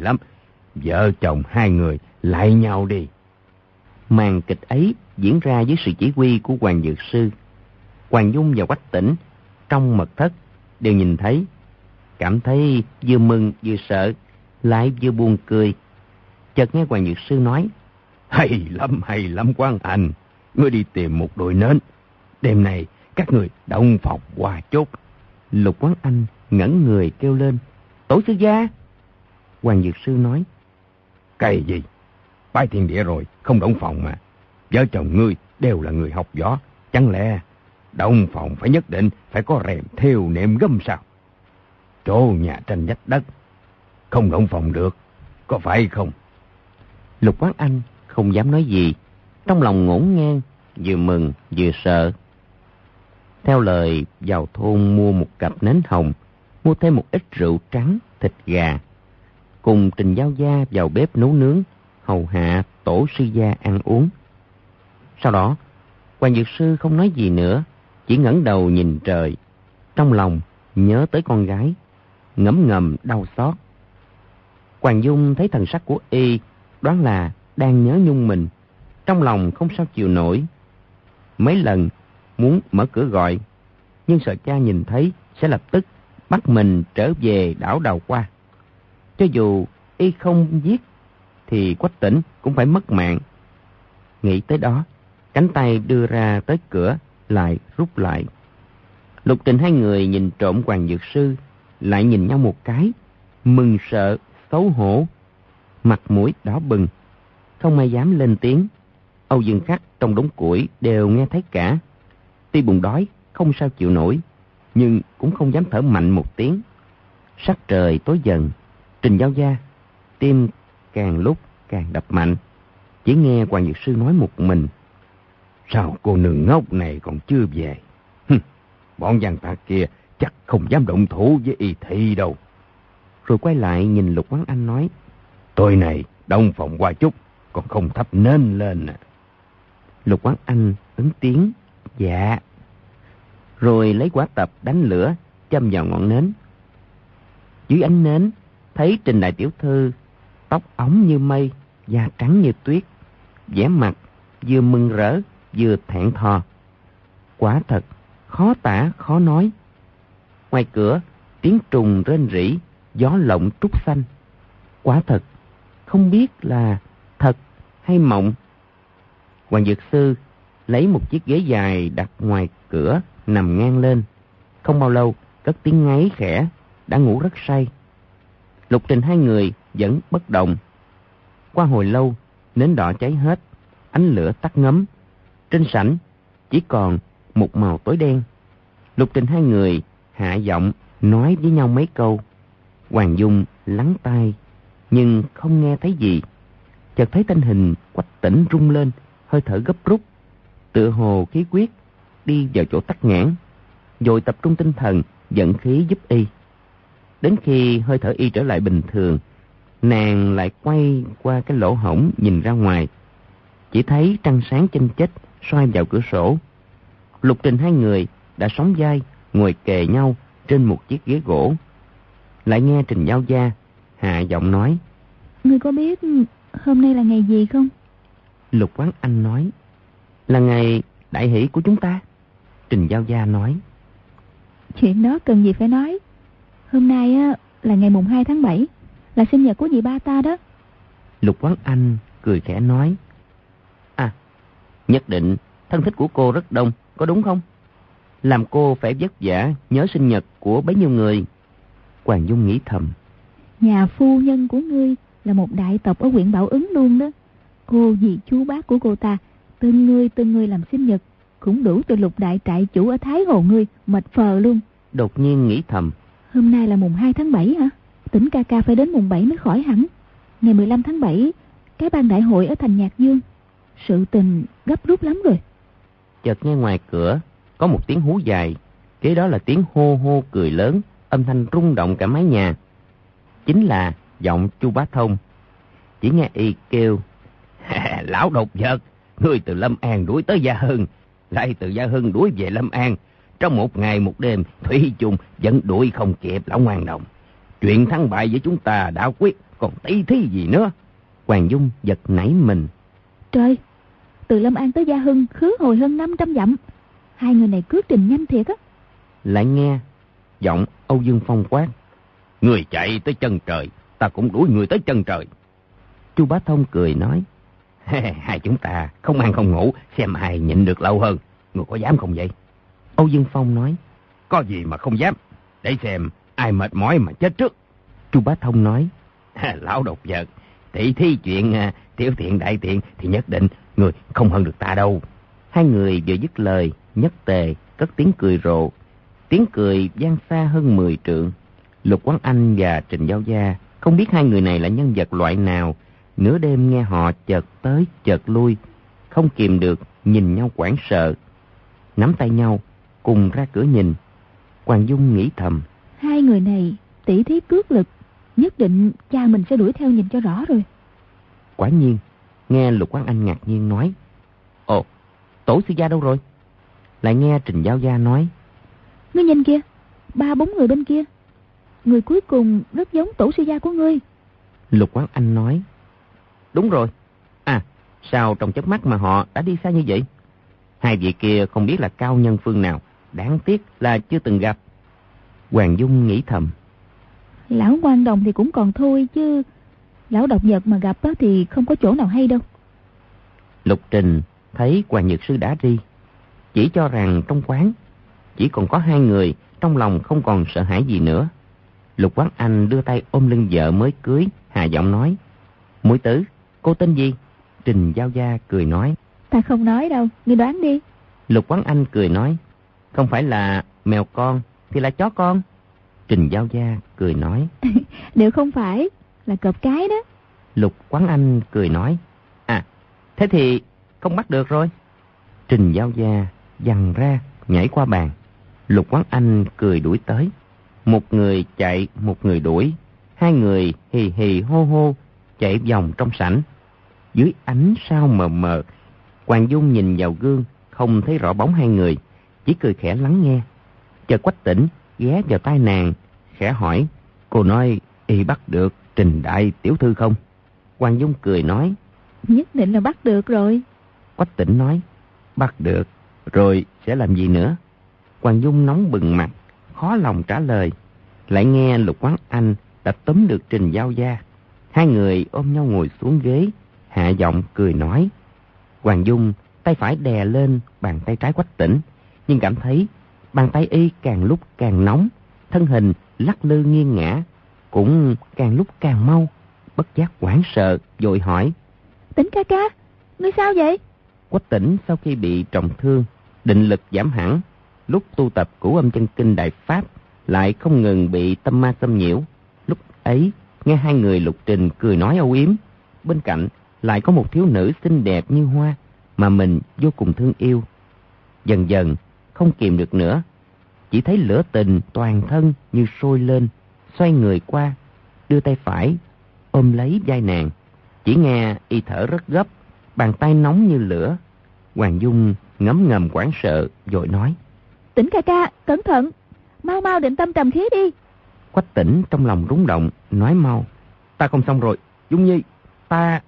Vợ chồng hai người lại nhau đi. Màn kịch ấy diễn ra dưới sự chỉ huy của Hoàng Dược Sư. Hoàng Dung và Quách Tĩnh trong mật thất đều nhìn thấy, cảm thấy vừa mừng vừa sợ, lại vừa buồn cười. Chợt nghe Hoàng Dược Sư nói: Hay lắm Quang Anh, ngươi đi tìm một đôi nến, đêm nay các người động phòng qua chốt. Lục Quán Anh ngẩn người kêu lên: Tổ sư gia! Hoàng Dược Sư nói: Cái gì? Bái thiên địa rồi không động phòng mà. Vợ chồng ngươi đều là người học võ, chẳng lẽ động phòng phải nhất định phải có rèm thêu nệm gấm sao? Chỗ nhà tranh vách đất, không động phòng được, có phải không? Lục Quán Anh không dám nói gì, trong lòng ngổn ngang, vừa mừng vừa sợ. Theo lời vào thôn mua một cặp nến hồng, mua thêm một ít rượu trắng, thịt gà, cùng Trình Giao Gia vào bếp nấu nướng, hầu hạ tổ sư gia ăn uống. Sau đó, Hoàng Dược Sư không nói gì nữa, chỉ ngẩng đầu nhìn trời, trong lòng nhớ tới con gái, ngấm ngầm đau xót. Hoàng Dung thấy thần sắc của y, đoán là đang nhớ nhung mình, trong lòng không sao chịu nổi. Mấy lần muốn mở cửa gọi, nhưng sợ cha nhìn thấy sẽ lập tức bắt mình trở về đảo Đào Hoa. Cho dù y không giết thì Quách Tĩnh cũng phải mất mạng. Nghĩ tới đó, cánh tay đưa ra tới cửa lại rút lại. Lục Trình hai người nhìn trộm Hoàng Dược Sư, lại nhìn nhau một cái, mừng sợ xấu hổ, mặt mũi đỏ bừng, không ai dám lên tiếng. Âu Dương Khắc trong đống củi đều nghe thấy cả. Tuy bụng đói không sao chịu nổi, nhưng cũng không dám thở mạnh một tiếng. Sắc trời tối dần, Trình Giao Gia tim càng lúc càng đập mạnh. Chỉ nghe Hoàng Dược Sư nói một mình: Sao cô nương ngốc này còn chưa về? Bọn giang tạc kia chắc không dám động thủ với y thị đâu. Rồi quay lại nhìn Lục Quán Anh nói: Tối này đông phòng qua chút, còn không thắp nến lên à. Lục Quán Anh ứng tiếng: Dạ. Rồi lấy quả tập đánh lửa, châm vào ngọn nến. Dưới ánh nến, thấy Trình đại tiểu thư, tóc óng như mây, da trắng như tuyết, vẻ mặt vừa mừng rỡ vừa thẹn thò. Quả thật khó tả khó nói. Ngoài cửa tiếng trùng rên rỉ, gió lộng trúc xanh. Quả thật không biết là thật hay mộng. Hoàng Dược Sư lấy một chiếc ghế dài đặt ngoài cửa, nằm ngang lên. Không bao lâu cất tiếng ngáy khẽ, đã ngủ rất say. Lục Trình hai người vẫn bất động. Qua hồi lâu, nến đỏ cháy hết, ánh lửa tắt ngấm. Trên sảnh chỉ còn một màu tối đen. Lục Trình hai người hạ giọng nói với nhau mấy câu. Hoàng Dung lắng tai nhưng không nghe thấy gì. Chợt thấy thân hình Quách Tĩnh rung lên, hơi thở gấp rút, tựa hồ khí huyết đi vào chỗ tắc nghẽn, rồi tập trung tinh thần vận khí giúp y. Đến khi hơi thở y trở lại bình thường, nàng lại quay qua cái lỗ hổng nhìn ra ngoài, chỉ thấy trăng sáng chênh chếch soi vào cửa sổ. Lục Trình hai người đã sóng vai ngồi kề nhau trên một chiếc ghế gỗ. Lại nghe Trình Giao Gia hạ giọng nói: Ngươi có biết hôm nay là ngày gì không? Lục Quán Anh nói, là ngày đại hỷ của chúng ta. Trình Giao Gia nói, Chuyện đó cần gì phải nói. Hôm nay là ngày mùng 2 tháng 7, là sinh nhật của dì ba ta đó. Lục Quán Anh cười khẽ nói, à, nhất định thân thích của cô rất đông, có đúng không? Làm cô phải vất vả nhớ sinh nhật của bấy nhiêu người. Hoàng Dung nghĩ thầm, Nhà phu nhân của ngươi là một đại tộc ở huyện Bảo Ứng luôn đó. Cô dì chú bác của cô ta, từng người làm sinh nhật, cũng đủ cho Lục đại trại chủ ở Thái Hồ ngươi mệt phờ luôn. đột nhiên nghĩ thầm, Hôm nay là mùng 2 tháng 7 hả? Tỉnh ca ca phải đến mùng 7 mới khỏi hẳn. Ngày 15 tháng 7, cái ban đại hội ở thành Nhạc Dương. Sự tình gấp rút lắm rồi. chợt nghe ngoài cửa có một tiếng hú dài, kế đó là tiếng hô hô cười lớn, âm thanh rung động cả mái nhà. Chính là giọng Chu Bá Thông. Chỉ nghe y kêu, lão độc vật, ngươi từ Lâm An đuổi tới Gia Hưng, lại từ Gia Hưng đuổi về Lâm An. Trong một ngày một đêm, thủy chung vẫn đuổi không kịp lão ngoan đồng. Chuyện thắng bại với chúng ta đã quyết, còn tí thí gì nữa. Hoàng Dung giật nảy mình. Trời, từ Lâm An tới Gia Hưng khứ hồi hơn 500 dặm. Hai người này cước trình nhanh thiệt á. Lại nghe giọng Âu Dương Phong quát, người chạy tới chân trời, ta cũng đuổi người tới chân trời. Chu Bá Thông cười nói, hai chúng ta không ăn không ngủ, xem ai nhịn được lâu hơn. Người có dám không vậy? Âu Dương Phong nói, có gì mà không dám, để xem ai mệt mỏi mà chết trước. Chu Bá Thông nói, lão độc vật, thị thi chuyện tiểu thiện đại thiện thì nhất định người không hơn được ta đâu. Hai người vừa dứt lời, nhất tề cất tiếng cười rộ. Tiếng cười vang xa hơn 10 trượng. Lục Quán Anh và Trình Giao Gia không biết hai người này là nhân vật loại nào. Nửa đêm nghe họ chợt tới chợt lui, không kìm được nhìn nhau hoảng sợ, nắm tay nhau cùng ra cửa nhìn. Hoàng Dung nghĩ thầm, Hai người này tỷ thí cước lực, nhất định cha mình sẽ đuổi theo nhìn cho rõ rồi. quả nhiên nghe Lục Quán Anh ngạc nhiên nói, ồ, tổ sư gia đâu rồi? Lại nghe Trình Giao Gia nói, Ngươi nhìn kìa, 3-4 người bên kia, người cuối cùng rất giống tổ sư gia của ngươi. Lục Quán Anh nói, đúng rồi. À, sao trong chớp mắt mà họ đã đi xa như vậy? Hai vị kia không biết là cao nhân phương nào, đáng tiếc là chưa từng gặp. Hoàng Dung nghĩ thầm, Lão ngoan đồng thì cũng còn thôi chứ, lão độc vật mà gặp thì không có chỗ nào hay đâu. Lục Trình thấy Hoàng Nhược Sư đã đi, chỉ cho rằng trong quán chỉ còn có hai người, trong lòng không còn sợ hãi gì nữa. Lục Quán Anh đưa tay ôm lưng vợ mới cưới, hạ giọng nói, muội tử, cô tên gì? Trình Giao Gia cười nói, Ta không nói đâu, ngươi đoán đi. Lục Quán Anh cười nói, không phải là mèo con thì là chó con. Trình Giao Gia cười nói, Đều không phải, là cọp cái đó. Lục Quán Anh cười nói, à, thế thì không bắt được rồi. Trình Giao Gia giằng ra nhảy qua bàn. Lục Quán Anh cười đuổi tới. Một người chạy, một người đuổi. Hai người hì hì hô hô chạy vòng trong sảnh. Dưới ánh sao mờ mờ, Hoàng Dung nhìn vào gương không thấy rõ bóng hai người, chỉ cười khẽ lắng nghe. Chợt Quách Tỉnh ghé vào tai nàng khẽ hỏi, cô nói y bắt được Trình đại tiểu thư không? Hoàng Dung cười nói, Nhất định là bắt được rồi. Quách Tỉnh nói, bắt được rồi sẽ làm gì nữa? Hoàng Dung nóng bừng mặt, khó lòng trả lời. Lại nghe Lục Quán Anh đã túm được Trình Giao Gia. Hai người ôm nhau ngồi xuống ghế, hạ giọng cười nói. Hoàng Dung tay phải đè lên bàn tay trái Quách Tỉnh, nhưng cảm thấy bàn tay y càng lúc càng nóng, thân hình lắc lư nghiêng ngã, cũng càng lúc càng mau. Bất giác hoảng sợ, vội hỏi, Tỉnh ca ca, ngươi sao vậy? Quách Tỉnh sau khi bị trọng thương, định lực giảm hẳn, lúc tu tập Cửu Âm Chân Kinh Đại Pháp lại không ngừng bị tâm ma xâm nhiễu. Lúc ấy nghe hai người Lục Trình cười nói âu yếm, bên cạnh lại có một thiếu nữ xinh đẹp như hoa mà mình vô cùng thương yêu. Dần dần không kìm được nữa, chỉ thấy lửa tình toàn thân như sôi lên, xoay người qua, đưa tay phải ôm lấy vai nàng. Chỉ nghe y thở rất gấp, bàn tay nóng như lửa. Hoàng Dung ngấm ngầm hoảng sợ, vội nói, Tỉnh ca ca, cẩn thận, mau mau định tâm trầm khí đi. Quách Tỉnh trong lòng rúng động, nói mau, ta không xong rồi, Dung Nhi, ta...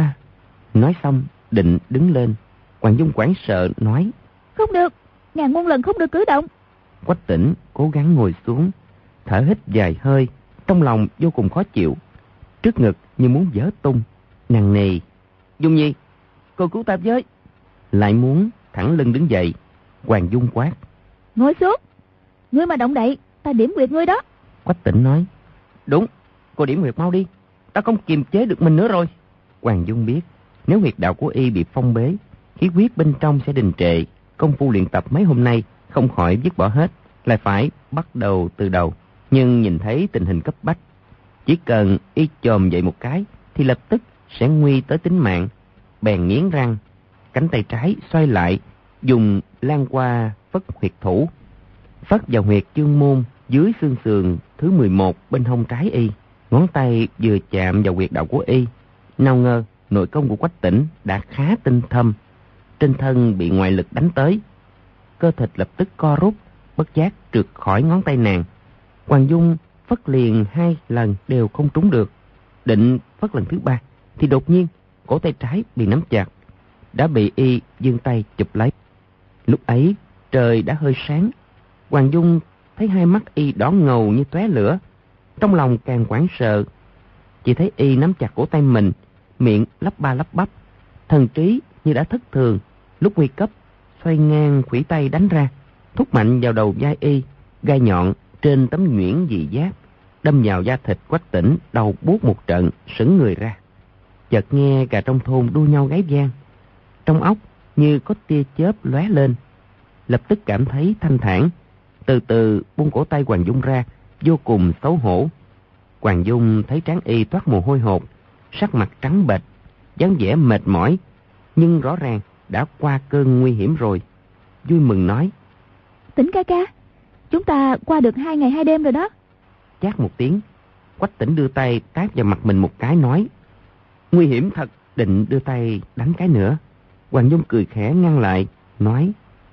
Nói xong, định đứng lên. Hoàng Dung hoảng sợ nói: Không được, ngàn muôn lần không được cử động. Quách Tĩnh cố gắng ngồi xuống, thở hít vài hơi, trong lòng vô cùng khó chịu, trước ngực như muốn vỡ tung, nặng nề. Dung Nhi, cô cứu ta với. Lại muốn thẳng lưng đứng dậy. Hoàng Dung quát: Ngồi xuống, ngươi mà động đậy, ta điểm huyệt ngươi đó. Quách Tĩnh nói: Đúng, cô điểm huyệt mau đi, ta không kiềm chế được mình nữa rồi. Hoàng Dung biết, nếu huyệt đạo của y bị phong bế, khí huyết bên trong sẽ đình trệ. Công phu luyện tập mấy hôm nay không khỏi dứt bỏ hết, lại phải bắt đầu từ đầu. Nhưng nhìn thấy tình hình cấp bách, chỉ cần y chồm dậy một cái thì lập tức sẽ nguy tới tính mạng. Bèn nghiến răng, cánh tay trái xoay lại, dùng lan qua phất huyệt thủ, phất vào huyệt chương môn dưới xương sườn thứ 11 bên hông trái y. Ngón tay vừa chạm vào huyệt đạo của y, nào ngờ nội công của Quách Tĩnh đã khá tinh thâm, trên thân bị ngoại lực đánh tới, cơ thịt lập tức co rút, bất giác trượt khỏi ngón tay nàng. Hoàng Dung phất liền 2 lần đều không trúng được, định phất lần thứ 3 thì đột nhiên cổ tay trái bị nắm chặt, đã bị y giương tay chụp lấy. Lúc ấy trời đã hơi sáng, Hoàng Dung thấy hai mắt y đỏ ngầu như tóe lửa, trong lòng càng hoảng sợ. Chỉ thấy y nắm chặt cổ tay mình, miệng lắp ba lắp bắp, thần trí như đã thất thường. Lúc nguy cấp, xoay ngang khuỷu tay đánh ra, thúc mạnh vào đầu vai y, gai nhọn trên tấm nhuyễn dị giáp đâm vào da thịt Quách Tĩnh, đau buốt một trận, sững người ra. Chợt nghe cả trong thôn đua nhau gáy vang, trong óc như có tia chớp lóe lên, lập tức cảm thấy thanh thản, từ từ buông cổ tay Hoàng Dung ra, vô cùng xấu hổ. Hoàng Dung thấy trán y toát mồ hôi hột, sắc mặt trắng bệch, dáng vẻ mệt mỏi, nhưng rõ ràng đã qua cơn nguy hiểm rồi. Vui mừng nói: Tĩnh ca ca, chúng ta qua được 2 ngày 2 đêm rồi đó. Chát một tiếng, Quách Tĩnh đưa tay tát vào mặt mình một cái nói: Nguy hiểm thật. Định đưa tay đánh cái nữa, Hoàng Dung cười khẽ ngăn lại, nói: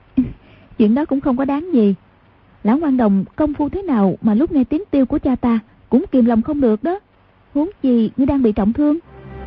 Chuyện đó cũng không có đáng gì. Lão Quan Đồng công phu thế nào mà lúc nghe tiếng tiêu của cha ta cũng kìm lòng không được đó. Huống chi ngươi đang bị trọng thương.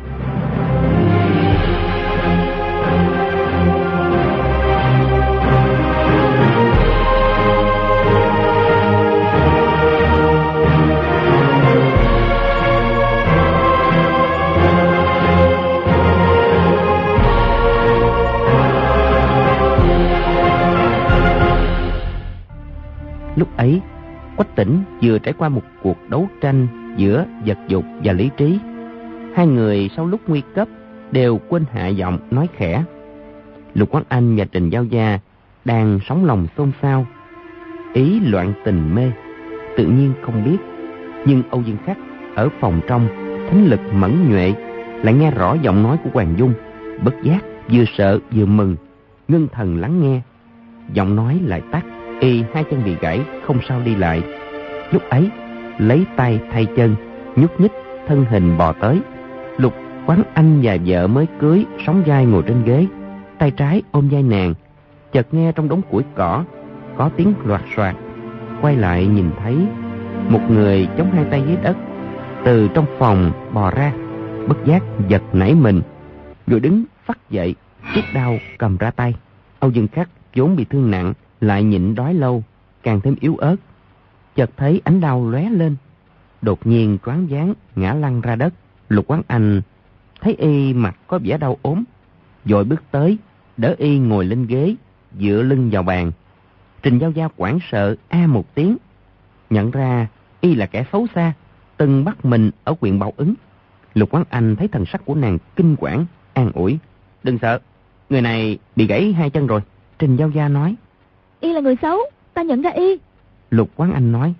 Lúc ấy, Quách Tĩnh vừa trải qua một cuộc đấu tranh giữa vật dục và lý trí. Hai người sau lúc nguy cấp đều quên hạ giọng nói khẽ. Lục Quán Anh và Trình Giao Gia đang sóng lòng xôn xao, ý loạn tình mê, tự nhiên không biết. Nhưng Âu Dương Khắc ở phòng trong, thính lực mẫn nhuệ, lại nghe rõ giọng nói của Hoàng Dung, bất giác vừa sợ vừa mừng, ngưng thần lắng nghe. Giọng nói lại tắt, y 2 chân bị gãy, không sao đi lại. Lúc ấy lấy tay thay chân, nhúc nhích thân hình bò tới. Lục Quán Anh và vợ mới cưới sóng vai ngồi trên ghế, tay trái ôm vai nàng. Chợt nghe trong đống củi cỏ có tiếng loạt soạt, quay lại nhìn thấy một người chống 2 tay dưới đất từ trong phòng bò ra, bất giác giật nảy mình, rồi đứng phắt dậy, chiếc đao cầm ra tay. Âu Dương Khắc vốn bị thương nặng, lại nhịn đói lâu, càng thêm yếu ớt. Chợt thấy ánh đao lóe lên, đột nhiên choáng váng ngã lăn ra đất. Lục Quán Anh thấy y mặt có vẻ đau ốm, vội bước tới đỡ y ngồi lên ghế, dựa lưng vào bàn. Trình Giao Gia hoảng sợ a một tiếng, nhận ra y là kẻ xấu xa, từng bắt mình ở huyện Bảo Ứng. Lục Quán Anh thấy thần sắc của nàng kinh quản, an ủi: Đừng sợ, người này bị gãy 2 chân rồi. Trình Giao Gia nói: Y là người xấu, ta nhận ra y. Lục Quán Anh nói: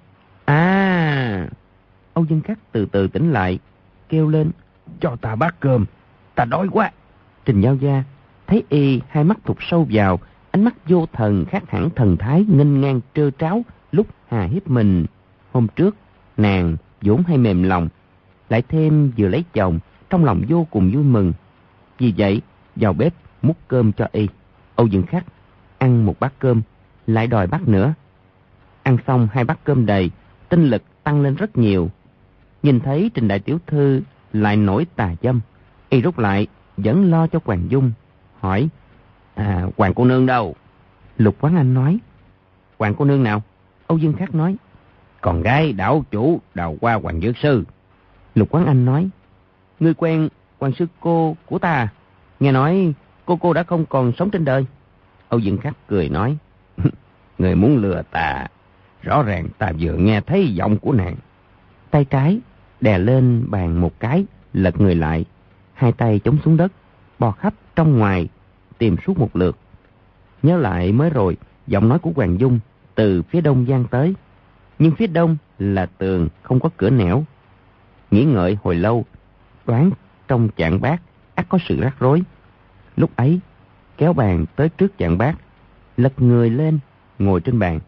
À. Âu Dương Khắc từ từ tỉnh lại, kêu lên: Cho ta bát cơm, ta đói quá. Trình Giao Gia thấy y 2 mắt thụt sâu vào, ánh mắt vô thần khác hẳn thần thái nghênh ngang trơ tráo lúc hà hiếp mình. Hôm trước nàng vốn hay mềm lòng, lại thêm vừa lấy chồng, trong lòng vô cùng vui mừng. Vì vậy vào bếp múc cơm cho y. Âu Dương Khắc ăn một bát cơm, lại đòi bát nữa. Ăn xong 2 bát cơm đầy, tinh lực tăng lên rất nhiều. Nhìn thấy Trình đại tiểu thư lại nổi tà dâm. Y rút lại, vẫn lo cho Hoàng Dung, hỏi: Hoàng cô nương đâu? Lục Quán Anh nói: Hoàng cô nương nào? Âu Dương Khắc nói: Con gái đảo chủ Đào Hoa Hoàng Dược Sư. Lục Quán Anh nói: Ngươi quen Hoàng sư cô của ta à? Nghe nói cô đã không còn sống trên đời. Âu Dương Khắc cười nói: Người muốn lừa ta, rõ ràng ta vừa nghe thấy giọng của nàng. Tay trái đè lên bàn một cái, lật người lại, hai tay chống xuống đất, bò khắp trong ngoài tìm suốt một lượt. Nhớ lại mới rồi, giọng nói của Hoàng Dung từ phía đông vang tới, nhưng phía đông là tường không có cửa nẻo. Nghĩ ngợi hồi lâu, đoán trong chạng bát ắt có sự rắc rối. Lúc ấy kéo bàn tới trước chạng bát, lật người lên ngồi trên bàn,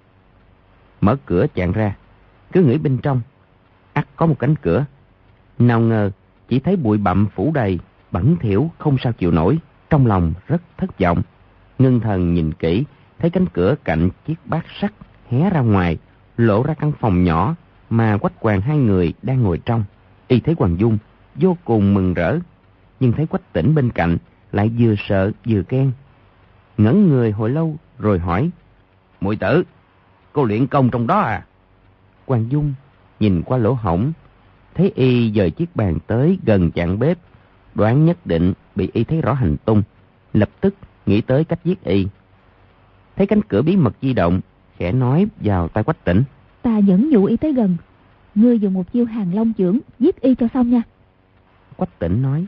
mở cửa chạng ra, cứ nghĩ bên trong ắt có một cánh cửa. Nào ngờ chỉ thấy bụi bặm phủ đầy, bẩn thỉu không sao chịu nổi. Trong lòng rất thất vọng, ngưng thần nhìn kỹ, thấy cánh cửa cạnh chiếc bát sắt hé ra ngoài, lộ ra căn phòng nhỏ mà Quách Hoàng hai người đang ngồi trong. Y thấy Hoàng Dung vô cùng mừng rỡ, nhưng thấy Quách Tĩnh bên cạnh lại vừa sợ vừa ghen. Ngẩn người hồi lâu rồi hỏi: Muội tử, cô luyện công trong đó à? Hoàng Dung nhìn qua lỗ hổng, thấy y dời chiếc bàn tới gần chạn bếp, đoán nhất định bị y thấy rõ hành tung, lập tức nghĩ tới cách giết y. Thấy cánh cửa bí mật di động, khẽ nói vào tai Quách Tĩnh: Ta dẫn dụ y tới gần, ngươi dùng một chiêu Hàng Long chưởng giết y cho xong nha. Quách Tĩnh nói: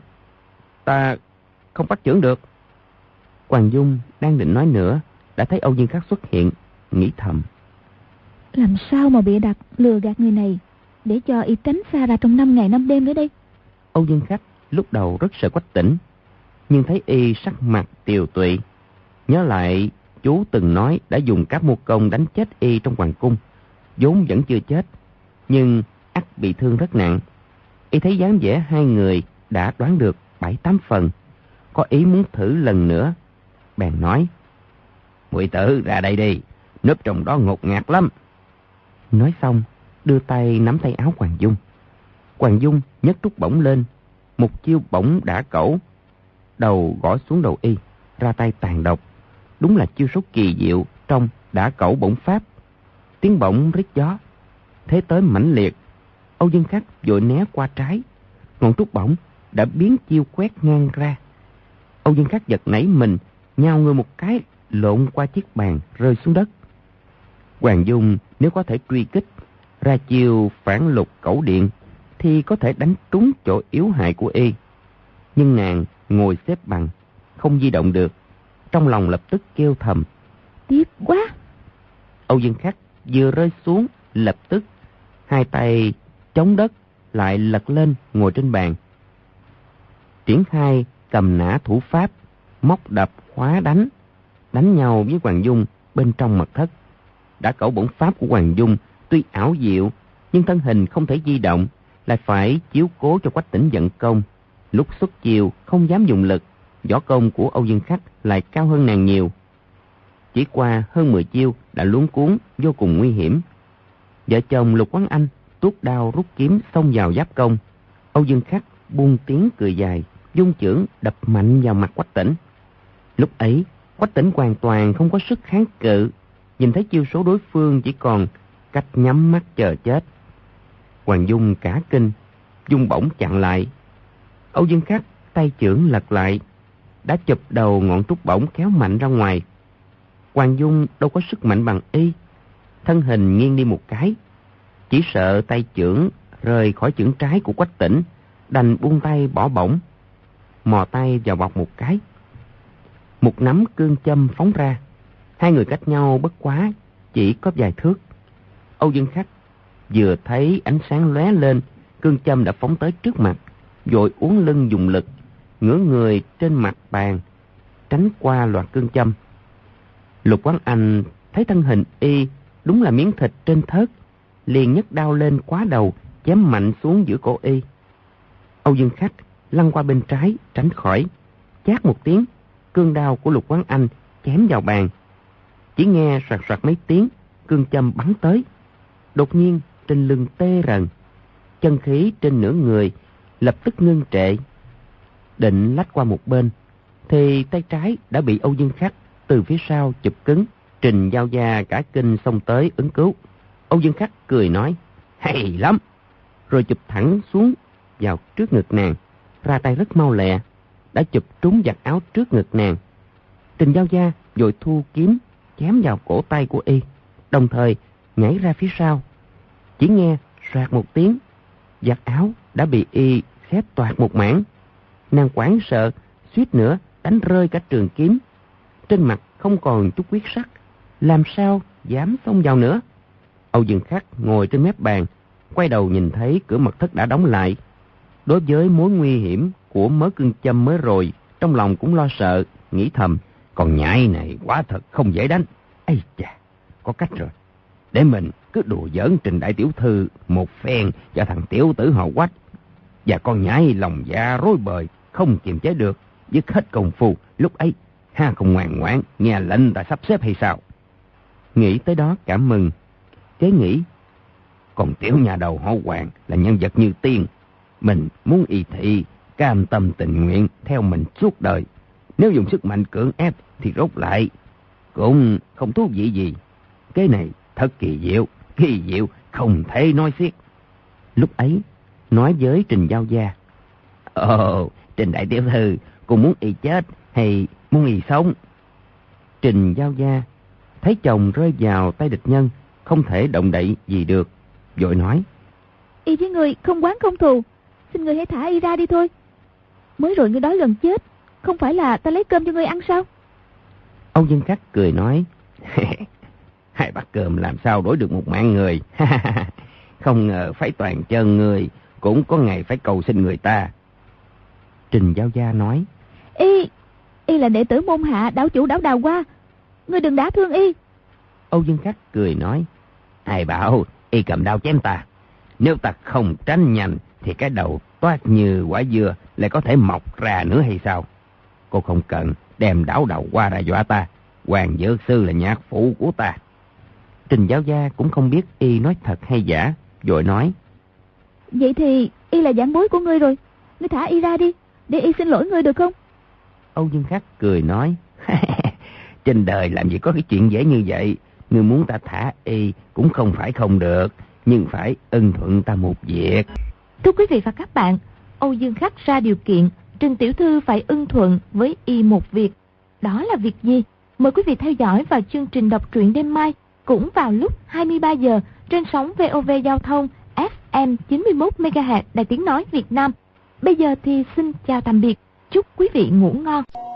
Ta không bắt chưởng được. Hoàng Dung đang định nói nữa, đã thấy Âu Dương Khắc xuất hiện, nghĩ thầm: Làm sao mà bịa đặt lừa gạt người này để cho y tránh xa ra trong 5 ngày 5 đêm nữa đây? Âu Dương Khắc lúc đầu rất sợ Quách Tĩnh, nhưng thấy y sắc mặt tiều tụy, nhớ lại chú từng nói đã dùng các mô công đánh chết y trong hoàng cung, vốn vẫn chưa chết, nhưng ắt bị thương rất nặng. Y thấy dáng vẻ hai người đã đoán được 7-8 phần, có ý muốn thử lần nữa, bèn nói: Muội tử ra đây đi, núp trong đó ngột ngạt lắm. Nói xong đưa tay nắm tay áo Hoàng Dung. Hoàng Dung nhấc trúc bổng lên, một chiêu bổng đả cẩu, đầu gõ xuống đầu y, ra tay tàn độc. Đúng là chiêu số kỳ diệu trong đả cẩu bổng pháp. Tiếng bổng rít gió, thế tới mãnh liệt. Âu Dương Khắc vội né qua trái, ngọn trúc bổng đã biến chiêu quét ngang ra. Âu Dương Khắc giật nảy mình, nhào người một cái, lộn qua chiếc bàn rơi xuống đất. Hoàng Dung nếu có thể truy kích, ra chiêu phản lục cẩu điện, thì có thể đánh trúng chỗ yếu hại của y. Nhưng nàng ngồi xếp bằng, không di động được, trong lòng lập tức kêu thầm: Tiếc quá. Âu Dương Khắc vừa rơi xuống, lập tức hai tay chống đất, lại lật lên ngồi trên bàn, triển khai cầm nã thủ pháp, móc đập khóa đánh nhau với Hoàng Dung bên trong mật thất. Đả cẩu bổng pháp của Hoàng Dung tuy ảo diệu, nhưng thân hình không thể di động, lại phải chiếu cố cho Quách Tĩnh vận công. Lúc xuất chiêu không dám dùng lực, võ công của Âu Dương Khắc lại cao hơn nàng nhiều. Chỉ qua hơn 10 chiêu đã luống cuống, vô cùng nguy hiểm. Vợ chồng Lục Quán Anh tuốt đao rút kiếm xông vào giáp công. Âu Dương Khắc buông tiếng cười dài, dung chưởng đập mạnh vào mặt Quách Tĩnh. Lúc ấy Quách Tĩnh hoàn toàn không có sức kháng cự, nhìn thấy chiêu số đối phương chỉ còn cách nhắm mắt chờ chết. Hoàng Dung cả kinh, dung bổng chặn lại. Âu Dương Khắc tay chưởng lật lại, đã chụp đầu ngọn trúc bổng kéo mạnh ra ngoài. Hoàng Dung đâu có sức mạnh bằng y, thân hình nghiêng đi một cái, chỉ sợ tay chưởng rời khỏi chưởng trái của Quách Tĩnh, đành buông tay bỏ bổng, mò tay vào bọc một cái. Một nắm cương châm phóng ra, hai người cách nhau bất quá chỉ có vài thước. Âu Dương Khắc vừa thấy ánh sáng lóe lên, cương châm đã phóng tới trước mặt, vội uốn lưng dùng lực, ngửa người trên mặt bàn, tránh qua loạt cương châm. Lục Quán Anh thấy thân hình y đúng là miếng thịt trên thớt, liền nhấc đao lên quá đầu, chém mạnh xuống giữa cổ y. Âu Dương Khắc lăn qua bên trái tránh khỏi, chát một tiếng, cương đao của Lục Quán Anh chém vào bàn. Chỉ nghe soạt soạt mấy tiếng, cương châm bắn tới. Đột nhiên trên lưng tê rần, chân khí trên nửa người lập tức ngưng trệ. Định lách qua một bên, thì tay trái đã bị Âu Dương Khắc từ phía sau chụp cứng. Trình Giao Gia cả kinh xông tới ứng cứu. Âu Dương Khắc cười nói, hay lắm, rồi chụp thẳng xuống vào trước ngực nàng, ra tay rất mau lẹ, đã chụp trúng giặt áo trước ngực nàng. Trình Giao Gia vội thu kiếm chém vào cổ tay của y, đồng thời nhảy ra phía sau. Chỉ nghe soạt một tiếng, giặt áo đã bị y xé toạc một mảng. Nàng hoảng sợ, suýt nữa đánh rơi cả trường kiếm. Trên mặt không còn chút huyết sắc, làm sao dám xông vào nữa. Âu Dương Khắc ngồi trên mép bàn, quay đầu nhìn thấy cửa mật thất đã đóng lại. Đối với mối nguy hiểm của mớ cương châm mới rồi, trong lòng cũng lo sợ, nghĩ thầm, con nhãi này quá thật không dễ đánh. Ây chà, có cách rồi. Để mình cứ đùa giỡn Trình đại tiểu thư một phen cho thằng tiểu tử họ Quách. Và con nhãi lòng dạ rối bời, không kiềm chế được, dứt hết công phu. Lúc ấy, ha không ngoan ngoãn, nghe lệnh ta sắp xếp hay sao? Nghĩ tới đó cảm mừng. Chế nghĩ, còn tiểu nhà đầu họ Hoàng là nhân vật như tiên. Mình muốn y thị, cam tâm tình nguyện theo mình suốt đời. Nếu dùng sức mạnh cưỡng ép thì rốt lại cũng không thú vị gì. Cái này thật kỳ diệu, không thể nói xiết. Lúc ấy, nói với Trình Giao Gia, ồ, Trình đại tiểu thư, cô muốn y chết hay muốn y sống? Trình Giao Gia thấy chồng rơi vào tay địch nhân, không thể động đậy gì được, vội nói, y với người không oán không thù, xin người hãy thả y ra đi thôi. Mới rồi ngươi đói gần chết, không phải là ta lấy cơm cho ngươi ăn sao? Âu Dương Khắc cười nói, hai bát cơm làm sao đổi được một mạng người. Không ngờ phải toàn chân người cũng có ngày phải cầu xin người ta. Trình Giao Gia nói, y là đệ tử môn hạ đảo chủ đảo Đào Hoa, ngươi đừng đả thương y. Âu Dương Khắc cười nói, ai bảo y cầm đao chém ta? Nếu ta không tránh nhanh thì cái đầu toát như quả dưa lại có thể mọc ra nữa hay sao? Cô không cần đem đảo Đào Hoa ra dọa ta. Hoàng Dược Sư là nhạc phụ của ta. Trình Giao Gia cũng không biết y nói thật hay giả, vội nói, vậy thì y là giảng bối của ngươi rồi, ngươi thả y ra đi, để y xin lỗi ngươi được không? Âu Dương Khắc cười nói, trên đời làm gì có cái chuyện dễ như vậy. Ngươi muốn ta thả y cũng không phải không được, nhưng phải ưng thuận ta một việc. Thưa quý vị và các bạn, Âu Dương Khắc ra điều kiện Trình tiểu thư phải ưng thuận với y một việc. Đó là việc gì? Mời quý vị theo dõi vào chương trình đọc truyện đêm mai, cũng vào lúc 23 giờ trên sóng VOV Giao thông FM 91 MHz Đài Tiếng nói Việt Nam. Bây giờ thì xin chào tạm biệt. Chúc quý vị ngủ ngon.